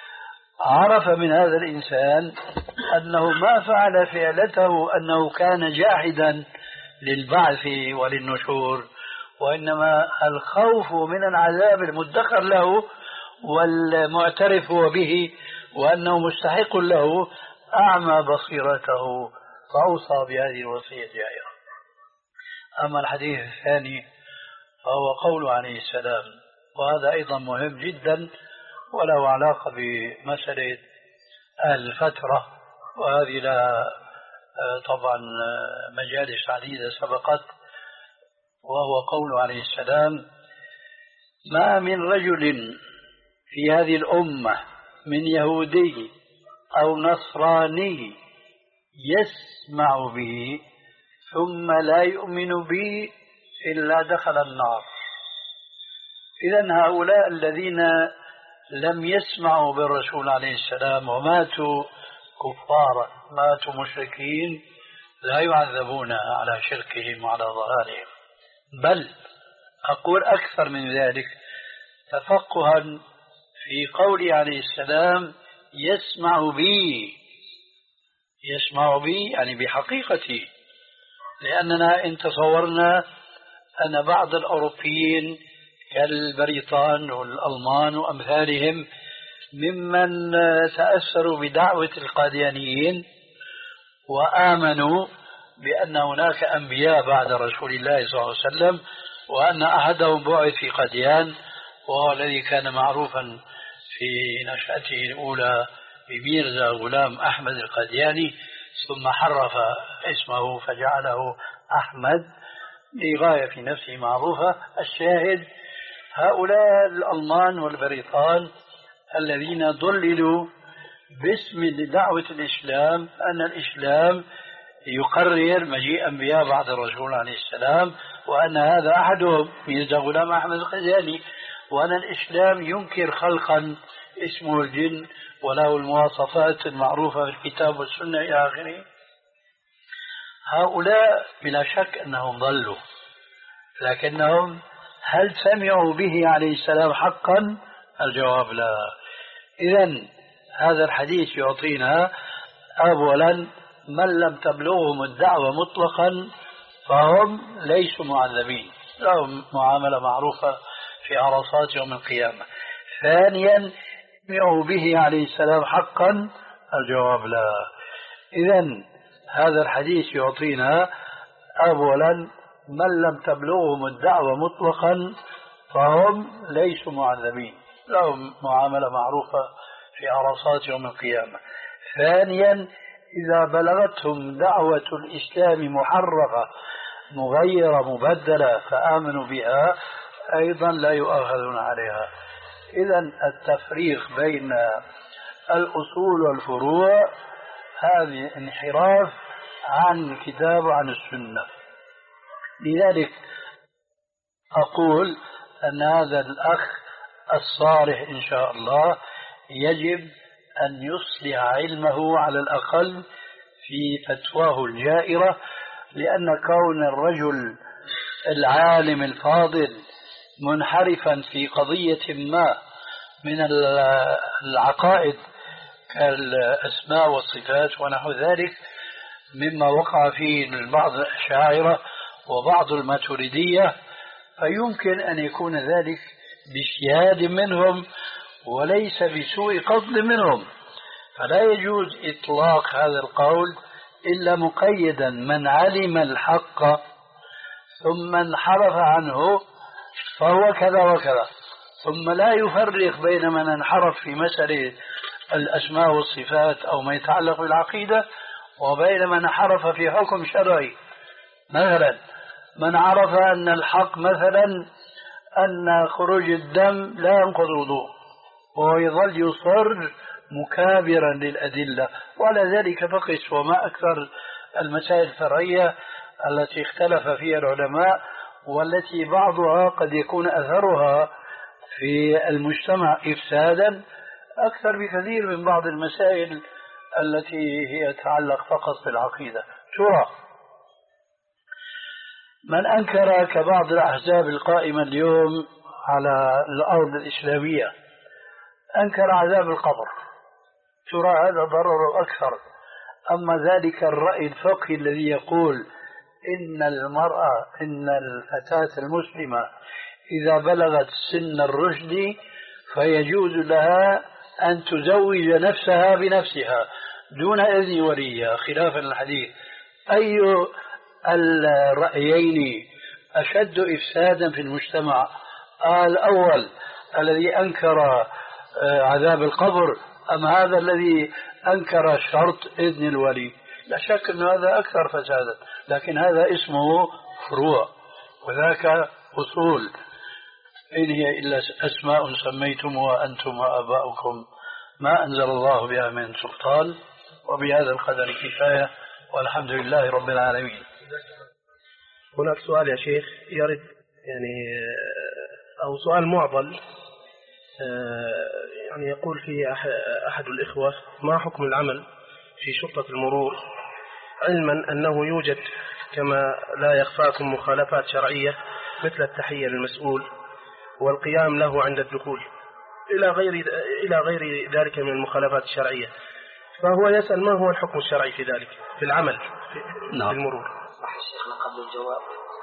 عرف من هذا الإنسان أنه ما فعل فعلته أنه كان جاحدا للبعث وللنشور، وإنما الخوف من العذاب المدخر له والمعترف به وأنه مستحق له أعمى بصيرته، فأوصى بهذه الوصية الجائرة. أما الحديث الثاني فهو قول عليه السلام، وهذا أيضا مهم جدا وله علاقة بمسألة أهل الفترة، وهذه لا طبعا مجالس عديدة سبقت. وهو قول عليه السلام ما من رجل في هذه الأمة من يهودي أو نصراني يسمع به ثم لا يؤمن به إلا دخل النار. إذن هؤلاء الذين لم يسمعوا بالرسول عليه السلام وماتوا كفارا ماتوا مشركين لا يعذبون على شركهم وعلى ضلالهم، بل أقول أكثر من ذلك تفقها في قول عليه السلام يسمع بي. يسمع بي يعني بحقيقتي، لأننا إن تصورنا أن بعض الأوروبيين كالبريطان والألمان وأمثالهم ممن تأثروا بدعوة القاديانيين وآمنوا بأن هناك أنبياء بعد رسول الله صلى الله عليه وسلم، وأن أحدهم بعث في قاديان وهو الذي كان معروفا في نشأته الأولى بميرزا غلام أحمد القادياني، ثم حرف اسمه فجعله أحمد لغاية في نفسه معروفة. الشاهد هؤلاء الألمان والبريطان الذين ضللوا باسم دعوة الإسلام أن الإسلام يقرر مجيء أنبياء بعد الرسول عليه السلام، وأن هذا أحدهم ميرزا غلام أحمد القادياني، وأن الإسلام ينكر خلقا اسمه الجن وله المواصفات المعروفة في الكتاب والسنة إلى آخره. هؤلاء بلا شك أنهم ضلوا، لكنهم هل سمعوا به عليه السلام حقا؟ الجواب لا. إذن هذا الحديث يعطينا أولا من لم تبلغهم الدعوة مطلقا فهم ليسوا معذبين، لهم معاملة معروفة في عرصات يوم القيامة. ثانيا سمعوا به عليه السلام حقا؟ الجواب لا. إذن هذا الحديث يعطينا أولا من لم تبلغهم الدعوة مطلقا فهم ليسوا معذبين، لهم معاملة معروفة في عرصات يوم القيامة. ثانيا إذا بلغتهم دعوة الإسلام محرفة مغيرة مبدلة فآمنوا بها أيضا لا يؤاخذون عليها. إذن التفريق بين الأصول والفروع هذه انحراف عن الكتاب وعن السنة. لذلك أقول أن هذا الأخ الصالح إن شاء الله يجب أن يصلح علمه على الأقل في فتواه الجائرة، لأن كون الرجل العالم الفاضل منحرفا في قضية ما من العقائد كالأسماء والصفات ونحو ذلك مما وقع فيه بعض الأشاعرة وبعض الماتريدية، فيمكن أن يكون ذلك باجتهاد منهم وليس بسوء قصد منهم، فلا يجوز إطلاق هذا القول إلا مقيدا من علم الحق ثم انحرف عنه فهو كذا وكذا، ثم لا يفرق بين من انحرف في مسألة الأسماء والصفات أو ما يتعلق بالعقيدة وبين من انحرف في حكم شرعي. مثلا من عرف أن الحق مثلا أن خروج الدم لا ينقض الوضوء ويظل يصر مكابرا للأدلة، وعلى ذلك فقس. وما أكثر المسائل الفرعية التي اختلف فيها العلماء والتي بعضها قد يكون أثرها في المجتمع إفسادا أكثر بكثير من بعض المسائل التي هي تتعلق فقط بالعقيدة. ترى من أنكر كبعض الأحزاب القائمة اليوم على الأرض الإسلامية أنكر عذاب القبر، ترى هذا ضرر أكثر. أما ذلك الرأي الفقهي الذي يقول إن المرأة إن الفتاة المسلمة إذا بلغت سن الرشد فيجوز لها أن تزوج نفسها بنفسها دون إذن وليها خلافا الحديث، أي الرأيين أشد إفسادا في المجتمع؟ الأول الذي أنكر عذاب القبر أم هذا الذي أنكر شرط إذن الولي؟ لا شك أن هذا أكثر فسادا، لكن هذا اسمه فروع وذاك أصول، إن هي إلا أسماء سميتموها أنتم وآباؤكم ما أنزل الله بها من سلطان. وبهذا القدر كفاية والحمد لله رب العالمين. هناك سؤال يا شيخ يرد يعني أو سؤال معضل، يعني يقول فيه أحد الإخوة: ما حكم العمل في شرطة المرور علما أنه يوجد كما لا يخفاكم مخالفات شرعية مثل التحية للمسؤول والقيام له عند الدخول إلى غير إلى غير ذلك من المخالفات الشرعية، فهو يسأل ما هو الحكم الشرعي في ذلك في العمل في, نعم. في المرور؟ شيخنا قبل الجواب،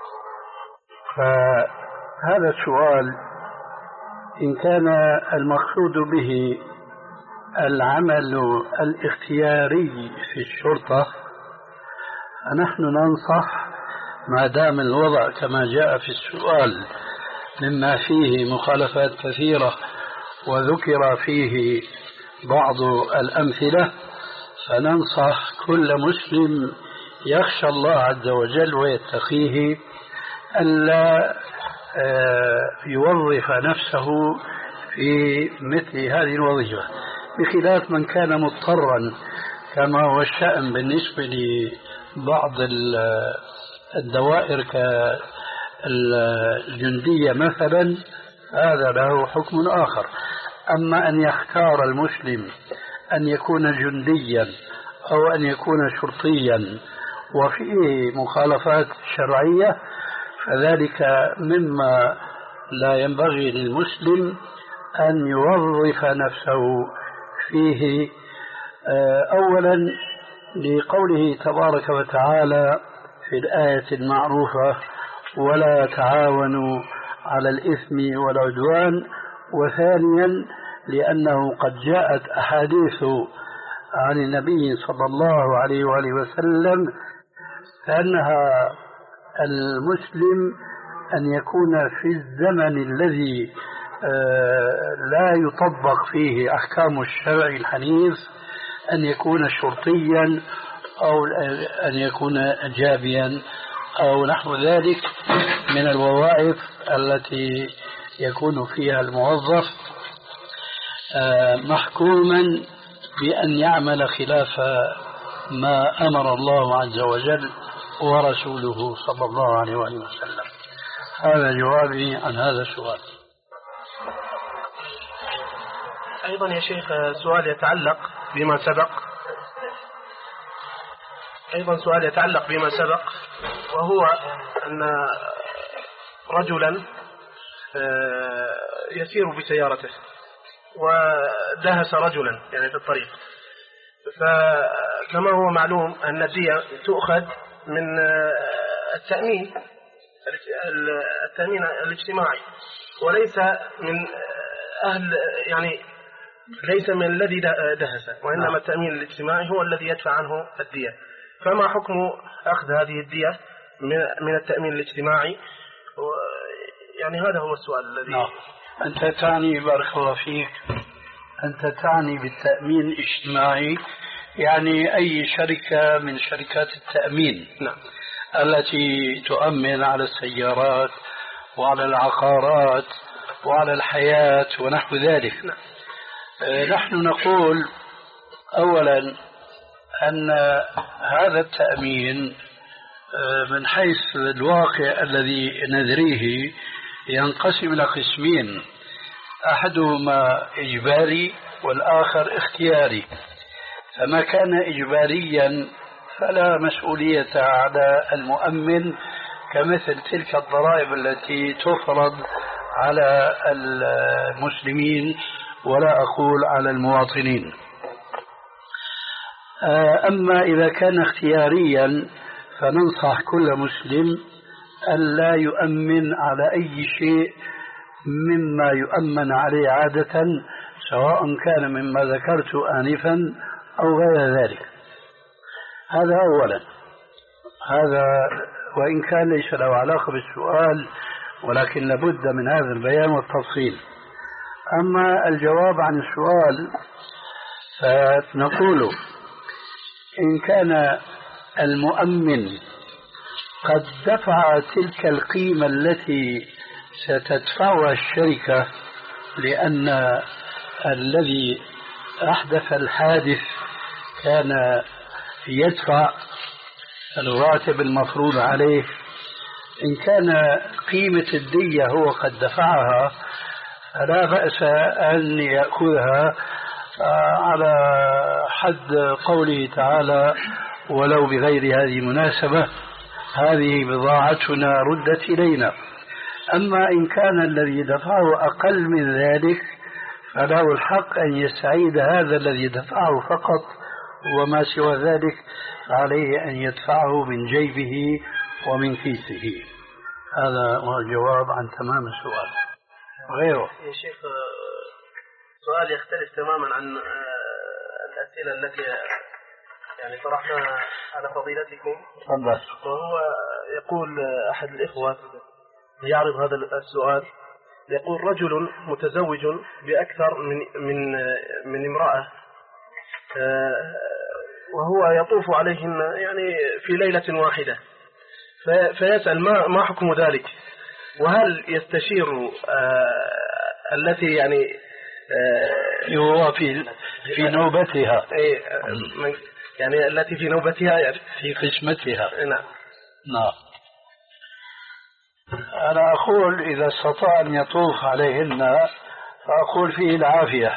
فهذا السؤال إن كان المقصود به العمل الاختياري في الشرطة فنحن ننصح ما دام الوضع كما جاء في السؤال مما فيه مخالفات كثيرة وذكر فيه بعض الأمثلة، فننصح كل مسلم يخشى الله عز وجل ويتقيه ألا يوظف نفسه في مثل هذه الوظيفة، بخلاف من كان مضطرا كما هو الشأن بالنسبة لبعض الدوائر كالجندية مثلا، هذا له حكم آخر. أما أن يختار المسلم أن يكون جنديا أو أن يكون شرطيا وفيه مخالفات شرعية فذلك مما لا ينبغي للمسلم أن يوظف نفسه فيه. أولا لقوله تبارك وتعالى في الآية المعروفة: ولا تعاونوا على الإثم والعدوان. وثانيا لأنه قد جاءت أحاديث عن النبي صلى الله عليه وآله وسلم أنها المسلم أن يكون في الزمن الذي لا يطبق فيه أحكام الشرع الحنيف أن يكون شرطيا أو أن يكون جابيا أو نحو ذلك من الوظائف التي يكون فيها الموظف محكوما بأن يعمل خلاف ما أمر الله عز وجل ورسوله صلى الله عليه وآله وسلم. هذا جوابي عن هذا السؤال. أيضا يا شيخ سؤال يتعلق بما سبق أيضا سؤال يتعلق بما سبق وهو أن رجلا يسير بسيارته ودهس رجلا يعني في الطريق، فكما هو معلوم أن الدية تؤخذ من التأمين التأمين الاجتماعي وليس من أهل يعني ليس من الذي دهس، وإنما التأمين الاجتماعي هو الذي يدفع عنه الدية، فما حكم أخذ هذه الدية من التأمين الاجتماعي؟ يعني هذا هو السؤال الذي نعم. أنت تعني بارك الله فيك، أنت تعني بالتأمين الاجتماعي يعني أي شركة من شركات التأمين. نعم. التي تؤمن على السيارات وعلى العقارات وعلى الحياة ونحو ذلك. نعم. نحن نقول أولا أن هذا التأمين من حيث الواقع الذي ندريه ينقسم إلى قسمين، أحدهما إجباري والآخر اختياري. فما كان إجباريا فلا مسؤولية على المؤمن كمثل تلك الضرائب التي تفرض على المسلمين ولا أقول على المواطنين. أما إذا كان اختياريا فننصح كل مسلم أن لا يؤمن على أي شيء مما يؤمن عليه عادة، سواء كان مما ذكرت آنفا أو غير ذلك. هذا أولا، هذا وإن كان ليس له علاقة بالسؤال ولكن لابد من هذا البيان والتفصيل. أما الجواب عن السؤال فنقول إن كان المؤمن قد دفع تلك القيمة التي ستدفعها الشركة لأن الذي أحدث الحادث كان يدفع الراتب المفروض عليه، إن كان قيمة الدية هو قد دفعها فلا بأس أن يأخذها على حد قوله تعالى ولو بغير هذه المناسبة، هذه بضاعتنا ردت إلينا. أما إن كان الذي دفعه أقل من ذلك فله الحق أن يستعيد هذا الذي دفعه فقط، وما سوى ذلك عليه أن يدفعه من جيبه ومن كيسه. هذا هو الجواب عن تمام السؤال. غيره يا شيخ سؤال يختلف تماما عن الأسئلة التي يعني طرحناها على فضيلتكم. تفضل. وهو يقول أحد الإخوة يعرض هذا السؤال، يقول رجل متزوج بأكثر من من من امرأة وهو يطوف عليهن يعني في ليلة واحدة، فيسأل ما ما حكم ذلك؟ وهل يستشير التي يعني هو في في نوبتها يعني التي في نوبتها يعني في قسمتها؟ نعم. نعم. أنا أقول إذا استطاع أن يطوف عليهن فأقول فيه العافية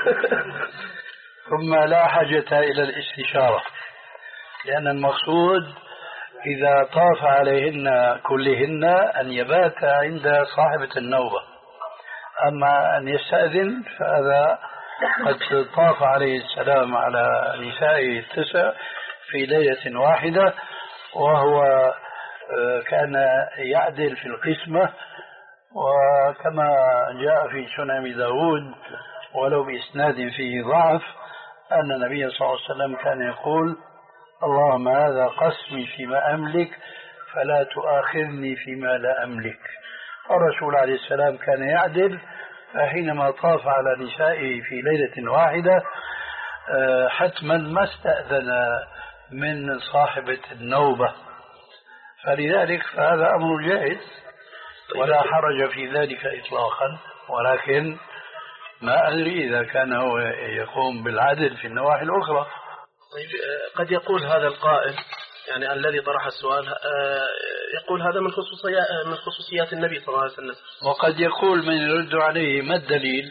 ثم لا حاجة إلى الاستشارة، لأن المقصود إذا طاف عليهن كلهن أن يبات عند صاحبة النوبة. أما أن يستأذن فهذا قد طاف عليه السلام على نسائه التسع في ليلة واحدة، وهو كان يعدل في القسمة، وكما جاء في سنن داود ولو بإسناد فيه ضعف أن النبي صلى الله عليه وسلم كان يقول اللهم هذا قسمي فيما أملك فلا تؤاخذني فيما لا أملك. الرسول عليه السلام كان يعدل، فحينما طاف على نسائه في ليلة واحدة حتما ما استأذن من صاحبة النوبة، فلذلك فهذا أمر جائز ولا حرج في ذلك إطلاقا، ولكن ما أدري إذا كان هو يقوم بالعدل في النواحي الأخرى. طيب قد يقول هذا القائل يعني الذي طرح السؤال يقول هذا من خصوصيات من خصوصيات النبي صلى الله عليه وسلم، وقد يقول من يرد عليه ما الدليل؟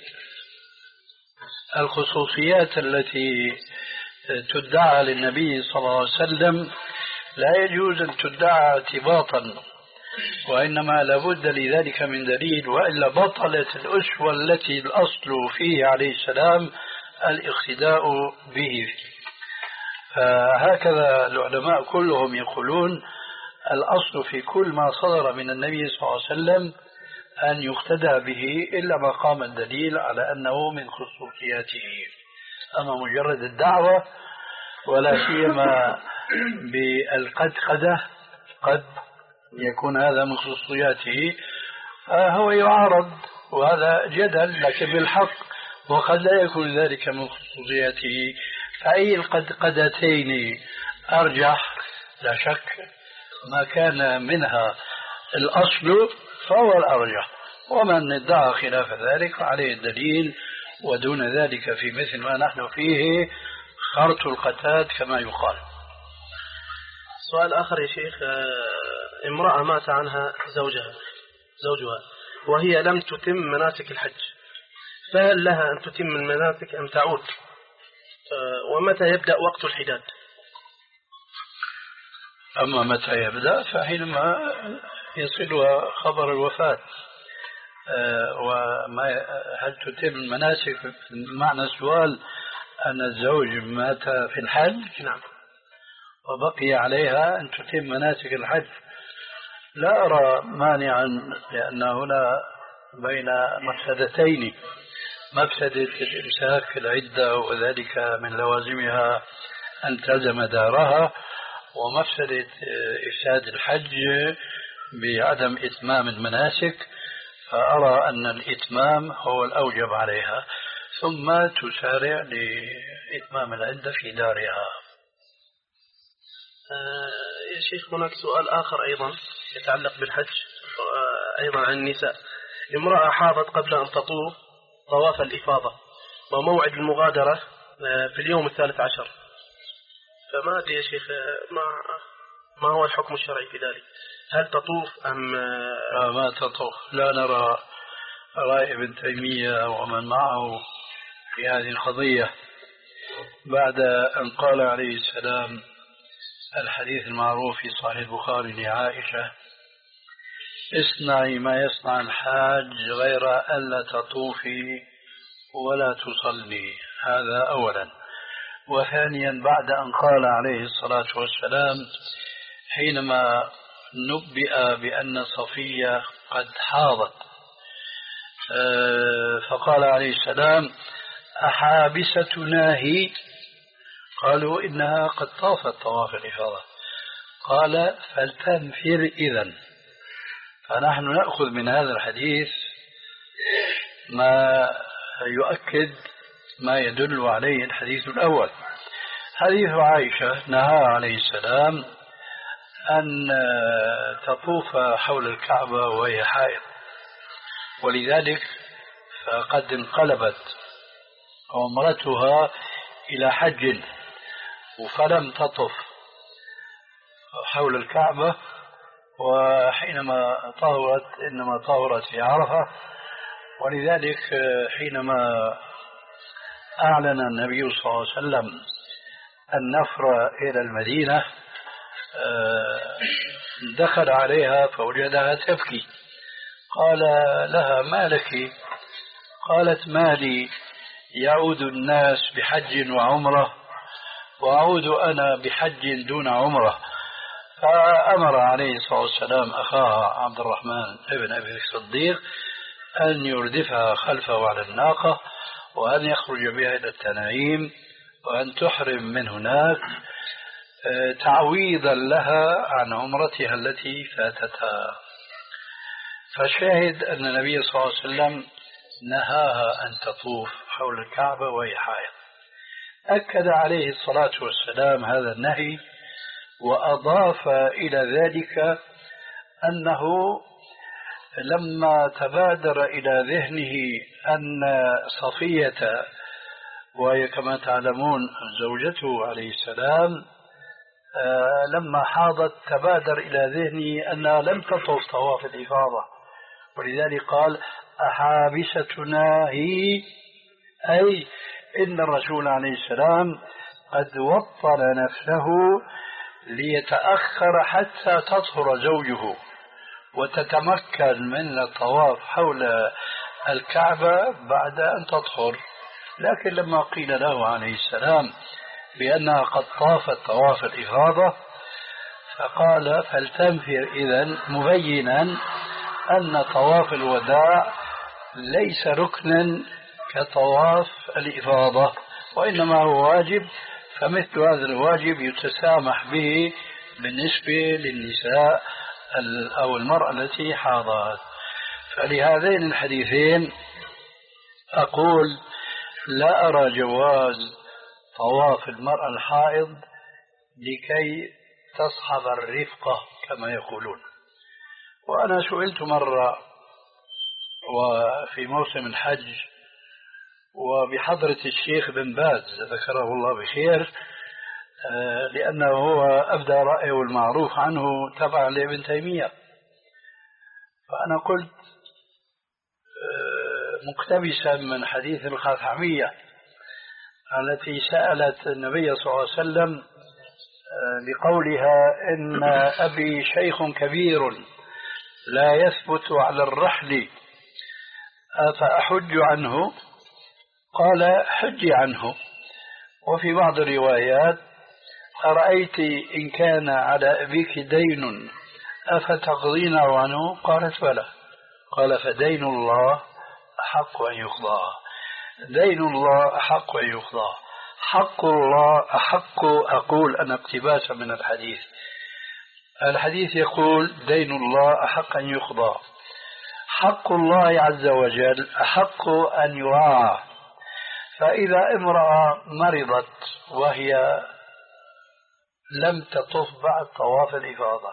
الخصوصيات التي تدعى للنبي صلى الله عليه وسلم لا يجوز أن تدعى اعتباطا، وإنما لابد لذلك من دليل، وإلا بطلت الأسوة التي الأصل فيه عليه السلام الاقتداء به. فهكذا العلماء كلهم يقولون الأصل في كل ما صدر من النبي صلى الله عليه وسلم أن يقتدى به إلا ما قام الدليل على أنه من خصوصياته. أما مجرد الدعوة ولا سيما بالقدقدة قد يكون هذا من خصوصياته، فهو يعارض، وهذا جدل لكن بالحق، وقد لا يكون ذلك من خصوصياته. فأي القدقدتين أرجح؟ لا شك ما كان منها الأصل فهو الأرجح، ومن ادعى خلاف ذلك عليه الدليل، ودون ذلك في مثل ما نحن فيه خرط القتاد كما يقال. سؤال آخر يا شيخ، امرأة مات عنها زوجها زوجها وهي لم تتم مناسك الحج، فهل لها أن تتم المناسك أم تعود؟ ومتى يبدأ وقت الحداد؟ أما متى يبدأ فحينما يصلها خبر الوفاة. أه وما هل تتم المناسك؟ معنى السؤال أن الزوج مات في الحج نعم وبقي عليها أن تتم مناسك الحج. لا أرى مانعا، لأن هنا بين مفسدتين: مفسدة الإمساك العدة وذلك من لوازمها أن تلزم دارها، ومفسدة إفساد الحج بعدم إتمام المناسك. فأرى أن الإتمام هو الأوجب عليها، ثم تسارع لإتمام العدة في دارها. آه يا شيخ، هناك سؤال آخر أيضا يتعلق بالحج، آه أيضا عن النساء. امرأة حاضت قبل أن تطوف طواف الإفاضة وموعد المغادرة آه في اليوم الثالث عشر، فما أدري يا شيخ ما, ما هو الحكم الشرعي في ذلك؟ هل تطوف أم لا ما تطوف؟ لا نرى رأي ابن تيمية ومن معه في هذه القضية بعد أن قال عليه السلام الحديث المعروف في صحيح البخاري لعائشة: اصنعي ما يصنع الحاج غير ألا تطوفي ولا تصلي. هذا أولا. وثانيا بعد أن قال عليه الصلاة والسلام حينما نبئ بأن صفية قد حاضت فقال عليه السلام: أحابستنا هي؟ قالوا إنها قد طافت طواف الإفاضة. قال: فلتنفر إذن. فنحن نأخذ من هذا الحديث ما يؤكد ما يدل عليه الحديث الأول. حديث عائشة نهى عليه السلام أن تطوف حول الكعبة وهي حائض، ولذلك فقد انقلبت عمرتها إلى حج فلم تطف حول الكعبة، وحينما طهرت إنما طهرت في عرفة. ولذلك حينما أعلن النبي صلى الله عليه وسلم النفر إلى المدينة دخل عليها فوجدها تبكي. قال لها: ما لك؟ قالت: ما لي يعود الناس بحج وعمرة وأعود أنا بحج دون عمرة. فأمر عليه الصلاة والسلام أخاها عبد الرحمن ابن أبي الصديق أن يردفها خلفه على الناقة، وأن يخرج بها إلى التنعيم، وأن تحرم من هناك تعويضا لها عن عمرتها التي فاتتها. فشاهد أن النبي صلى الله عليه وسلم نهاها أن تطوف حول الكعبة وهي حائض. أكد عليه الصلاة والسلام هذا النهي، وأضاف إلى ذلك أنه لما تبادر إلى ذهنه أن صفية، وهي كما تعلمون زوجته عليه السلام، لما حاضت تبادر إلى ذهنه أنها لم تطوف طواف الإفاضة، ولذلك قال: أحابستنا هي؟ أي إن الرسول عليه السلام قد وطن نفسه ليتأخر حتى تطهر زوجه وتتمكن من الطواف حول الكعبة بعد أن تطهر. لكن لما قيل له عليه السلام بأنها قد طافت طواف الإفاضة فقال فلتنفر إذن، مبينا أن طواف الوداع ليس ركنا كطواف الإفاضة، وإنما هو واجب، فمثل هذا الواجب يتسامح به بالنسبة للنساء أو المرأة التي حاضت. فلهذين الحديثين أقول لا أرى جواز طواف المرأة الحائض لكي تصحب الرفقة كما يقولون. وأنا سئلت مرة وفي موسم الحج وبحضرة الشيخ بن باز ذكره الله بخير، لأنه هو أبدى رأيه المعروف عنه تبع لابن تيمية، فأنا قلت مقتبسا من حديث الخاثعمية التي سألت النبي صلى الله عليه وسلم بقولها إن أبي شيخ كبير لا يثبت على الرحل أفأحج عنه؟ قال حج عنه. وفي بعض الروايات أرأيت إن كان على أبيك دين أفتقضين عنه؟ قالت بلى. قال فدين الله أحق أن يقضى، دين الله أحق أن يقضى، حق الله أحق. أقول أنا اقتباسا من الحديث، الحديث يقول دين الله أحق أن يقضى، حق الله عز وجل أحق أن يراعى. فإذا امرأة مرضت وهي لم تطف بعد طواف الإفاضة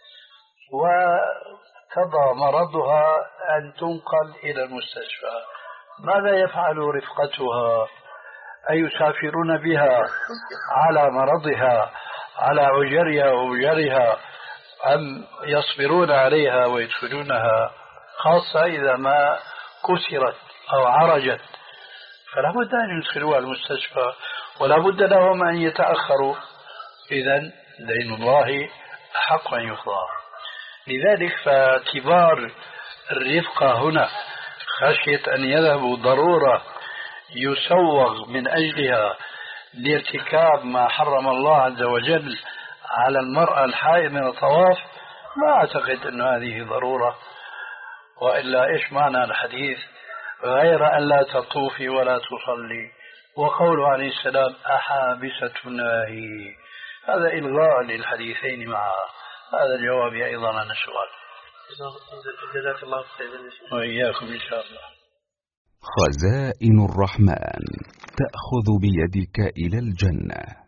وقضى مرضها أن تنقل إلى المستشفى، ماذا يفعل رفقتها؟ أيسافرون بها على مرضها على عجرها وأجرها أم يصبرون عليها ويدخلونها، خاصة إذا ما كسرت أو عرجت؟ فلا بد أن يدخلوها المستشفى ولا بد لهم أن يتأخروا. إذن دين الله أحق أن يقضى. لذلك فكبار الرفقة هنا خشية أن يذهبوا ضرورة يسوغ من أجلها لارتكاب ما حرم الله عز وجل على المرأة الحائض من الطواف، ما أعتقد أن هذه ضرورة. وإلا إيش معنى الحديث غير أن لا تطوفي ولا تصلي، وقوله عليه السلام أحابسة ناهي، هذا إلغاء للحديثين معا. هذا جوابي أيضا عن السؤال. جزاك الله خيرا وإياكم إن شاء الله. خزائن الرحمن تأخذ بيدك إلى الجنة.